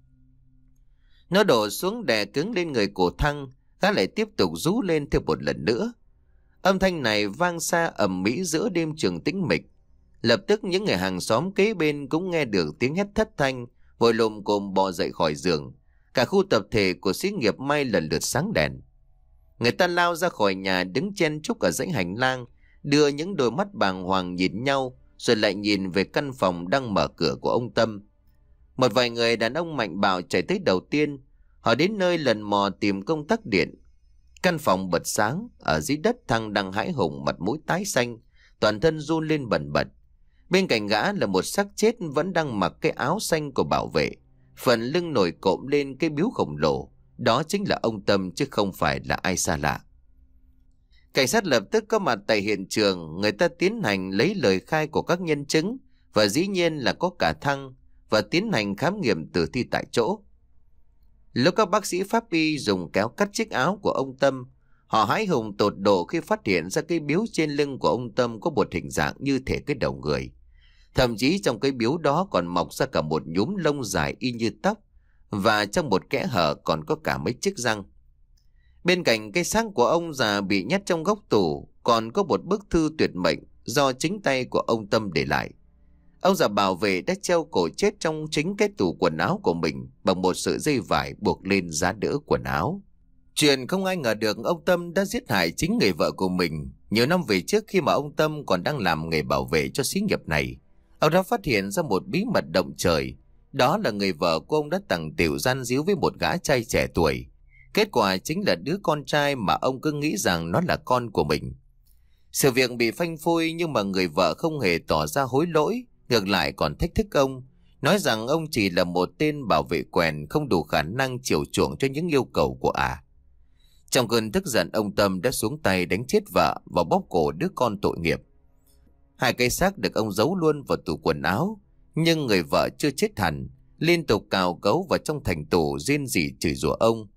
Nó đổ xuống đè cứng lên người của thằng, gã lại tiếp tục rú lên thêm một lần nữa. Âm thanh này vang xa ầm ĩ giữa đêm trường tĩnh mịch. Lập tức những người hàng xóm kế bên cũng nghe được tiếng hét thất thanh, vội lồm cồm bò dậy khỏi giường. Cả khu tập thể của xí nghiệp may lần lượt sáng đèn. Người ta lao ra khỏi nhà đứng chen chúc ở dãy hành lang, đưa những đôi mắt bàng hoàng nhìn nhau, rồi lại nhìn về căn phòng đang mở cửa của ông Tâm. Một vài người đàn ông mạnh bạo chạy tới đầu tiên. Họ đến nơi lần mò tìm công tắc điện. Căn phòng bật sáng, ở dưới đất thằng đang hãi hùng, mặt mũi tái xanh, toàn thân run lên bần bật. Bên cạnh gã là một xác chết vẫn đang mặc cái áo xanh của bảo vệ, phần lưng nổi cộm lên cái biếu khổng lồ. Đó chính là ông Tâm chứ không phải là ai xa lạ. Cảnh sát lập tức có mặt tại hiện trường, người ta tiến hành lấy lời khai của các nhân chứng, và dĩ nhiên là có cả thằng, và tiến hành khám nghiệm tử thi tại chỗ. Lúc các bác sĩ pháp y dùng kéo cắt chiếc áo của ông Tâm, họ hãi hùng tột độ khi phát hiện ra cái biếu trên lưng của ông Tâm có một hình dạng như thể cái đầu người. Thậm chí trong cái biếu đó còn mọc ra cả một nhúm lông dài y như tóc, và trong một kẽ hở còn có cả mấy chiếc răng. Bên cạnh cái xác của ông già bị nhét trong góc tủ còn có một bức thư tuyệt mệnh do chính tay của ông Tâm để lại. Ông già bảo vệ đã treo cổ chết trong chính cái tủ quần áo của mình bằng một sợi dây vải buộc lên giá đỡ quần áo. Chuyện không ai ngờ được ông Tâm đã giết hại chính người vợ của mình. Nhiều năm về trước, khi mà ông Tâm còn đang làm nghề bảo vệ cho xí nghiệp này, ông đã phát hiện ra một bí mật động trời. Đó là người vợ của ông đã tằng tiểu gian díu với một gã trai trẻ tuổi. Kết quả chính là đứa con trai mà ông cứ nghĩ rằng nó là con của mình. Sự việc bị phanh phui, nhưng mà người vợ không hề tỏ ra hối lỗi, ngược lại còn thách thức ông, nói rằng ông chỉ là một tên bảo vệ quèn, không đủ khả năng chiều chuộng cho những yêu cầu của ả. À. Trong cơn tức giận, ông Tâm đã xuống tay đánh chết vợ và bóp cổ đứa con tội nghiệp. Hai cây xác được ông giấu luôn vào tủ quần áo, nhưng người vợ chưa chết hẳn, liên tục cào cấu vào trong thành tủ, rên rỉ chửi rủa ông.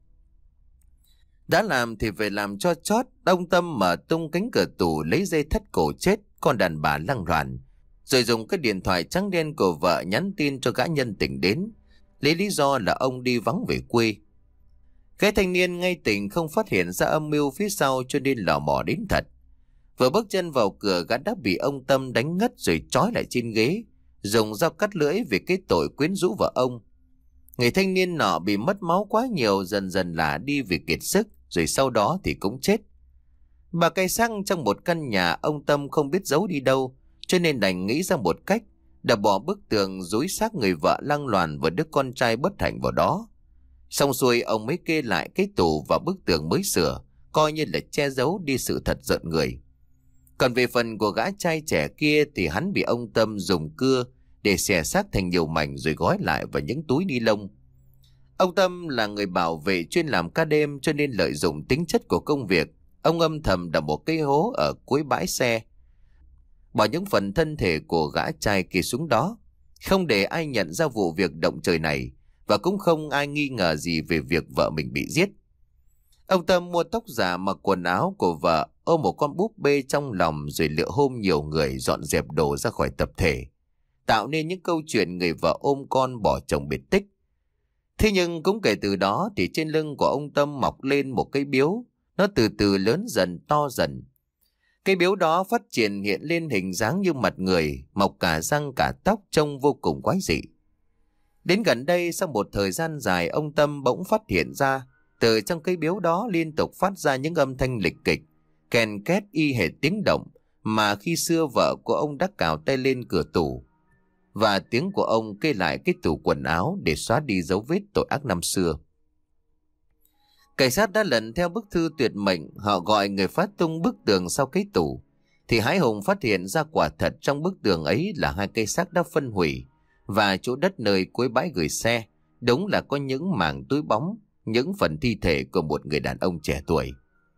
Đã làm thì phải làm cho chót. Ông Tâm mở tung cánh cửa tủ, lấy dây thắt cổ chết con đàn bà lăng loàn, rồi dùng cái điện thoại trắng đen của vợ nhắn tin cho gã nhân tình đến, lấy lý do là ông đi vắng về quê. Cái thanh niên ngay tỉnh không phát hiện ra âm mưu phía sau, cho nên lò mò đến thật. Vừa bước chân vào cửa, gã đã bị ông Tâm đánh ngất rồi trói lại trên ghế, dùng dao cắt lưỡi vì cái tội quyến rũ vợ ông. Người thanh niên nọ bị mất máu quá nhiều, dần dần là đi vì kiệt sức, rồi sau đó thì cũng chết. Bà cây xác trong một căn nhà, ông Tâm không biết giấu đi đâu, cho nên đành nghĩ ra một cách, đập bỏ bức tường dúi xác người vợ lăng loàn và đứa con trai bất hạnh vào đó. Xong xuôi, ông mới kê lại cái tủ và bức tường mới sửa, coi như là che giấu đi sự thật rợn người. Còn về phần của gã trai trẻ kia thì hắn bị ông Tâm dùng cưa để xẻ xác thành nhiều mảnh rồi gói lại vào những túi ni lông. Ông Tâm là người bảo vệ chuyên làm ca đêm, cho nên lợi dụng tính chất của công việc, ông âm thầm đào một cái hố ở cuối bãi xe, bỏ những phần thân thể của gã trai kia xuống đó, không để ai nhận ra vụ việc động trời này, và cũng không ai nghi ngờ gì về việc vợ mình bị giết. Ông Tâm mua tóc giả, mặc quần áo của vợ, ôm một con búp bê trong lòng, rồi lựa hôm nhiều người dọn dẹp đồ ra khỏi tập thể, tạo nên những câu chuyện người vợ ôm con bỏ chồng biệt tích. Thế nhưng cũng kể từ đó thì trên lưng của ông Tâm mọc lên một cây biếu, nó từ từ lớn dần to dần. Cây biếu đó phát triển hiện lên hình dáng như mặt người, mọc cả răng cả tóc, trông vô cùng quái dị. Đến gần đây, sau một thời gian dài, ông Tâm bỗng phát hiện ra từ trong cây biếu đó liên tục phát ra những âm thanh lịch kịch, kèn két y hệt tiếng động mà khi xưa vợ của ông đã cào tay lên cửa tủ, và tiếng của ông kê lại cái tủ quần áo để xóa đi dấu vết tội ác năm xưa. Cảnh sát đã lần theo bức thư tuyệt mệnh, họ gọi người phát tung bức tường sau cái tủ, thì hái hùng phát hiện ra quả thật trong bức tường ấy là hai cây xác đã phân hủy, và chỗ đất nơi cuối bãi gửi xe đúng là có những mảng túi bóng, những phần thi thể của một người đàn ông trẻ tuổi.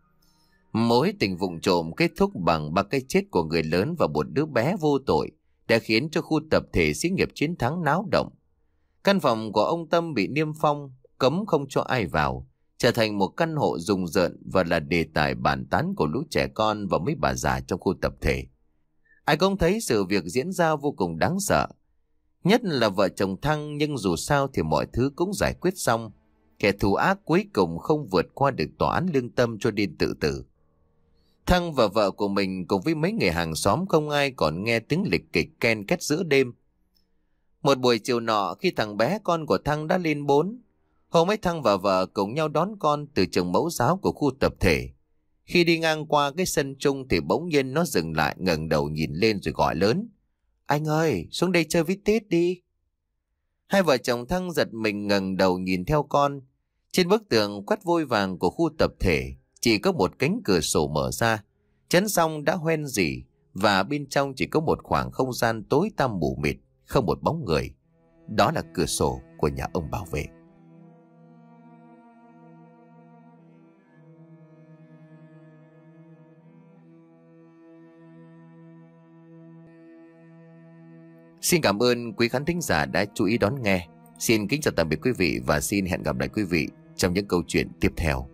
Mối tình vụng trộm kết thúc bằng ba cái chết của người lớn và một đứa bé vô tội đã khiến cho khu tập thể xí nghiệp Chiến Thắng náo động. Căn phòng của ông Tâm bị niêm phong, cấm không cho ai vào, trở thành một căn hộ rùng rợn và là đề tài bàn tán của lũ trẻ con và mấy bà già trong khu tập thể. Ai cũng thấy sự việc diễn ra vô cùng đáng sợ. Nhất là vợ chồng Thăng, nhưng dù sao thì mọi thứ cũng giải quyết xong. Kẻ thù ác cuối cùng không vượt qua được tòa án lương tâm, cho nên tự tử. Thăng và vợ của mình cùng với mấy người hàng xóm không ai còn nghe tiếng lịch kịch ken két giữa đêm. Một buổi chiều nọ, khi thằng bé con của Thăng đã lên bốn, hôm ấy Thăng và vợ cùng nhau đón con từ trường mẫu giáo của khu tập thể. Khi đi ngang qua cái sân chung thì bỗng nhiên nó dừng lại, ngẩng đầu nhìn lên rồi gọi lớn: "Anh ơi, xuống đây chơi với Tít đi." Hai vợ chồng Thăng giật mình ngẩng đầu nhìn theo con. Trên bức tường quét vôi vàng của khu tập thể chỉ có một cánh cửa sổ mở ra, chắn xong đã hoen rỉ, và bên trong chỉ có một khoảng không gian tối tăm mù mịt, không một bóng người. Đó là cửa sổ của nhà ông bảo vệ. Xin cảm ơn quý khán thính giả đã chú ý đón nghe. Xin kính chào tạm biệt quý vị và xin hẹn gặp lại quý vị trong những câu chuyện tiếp theo.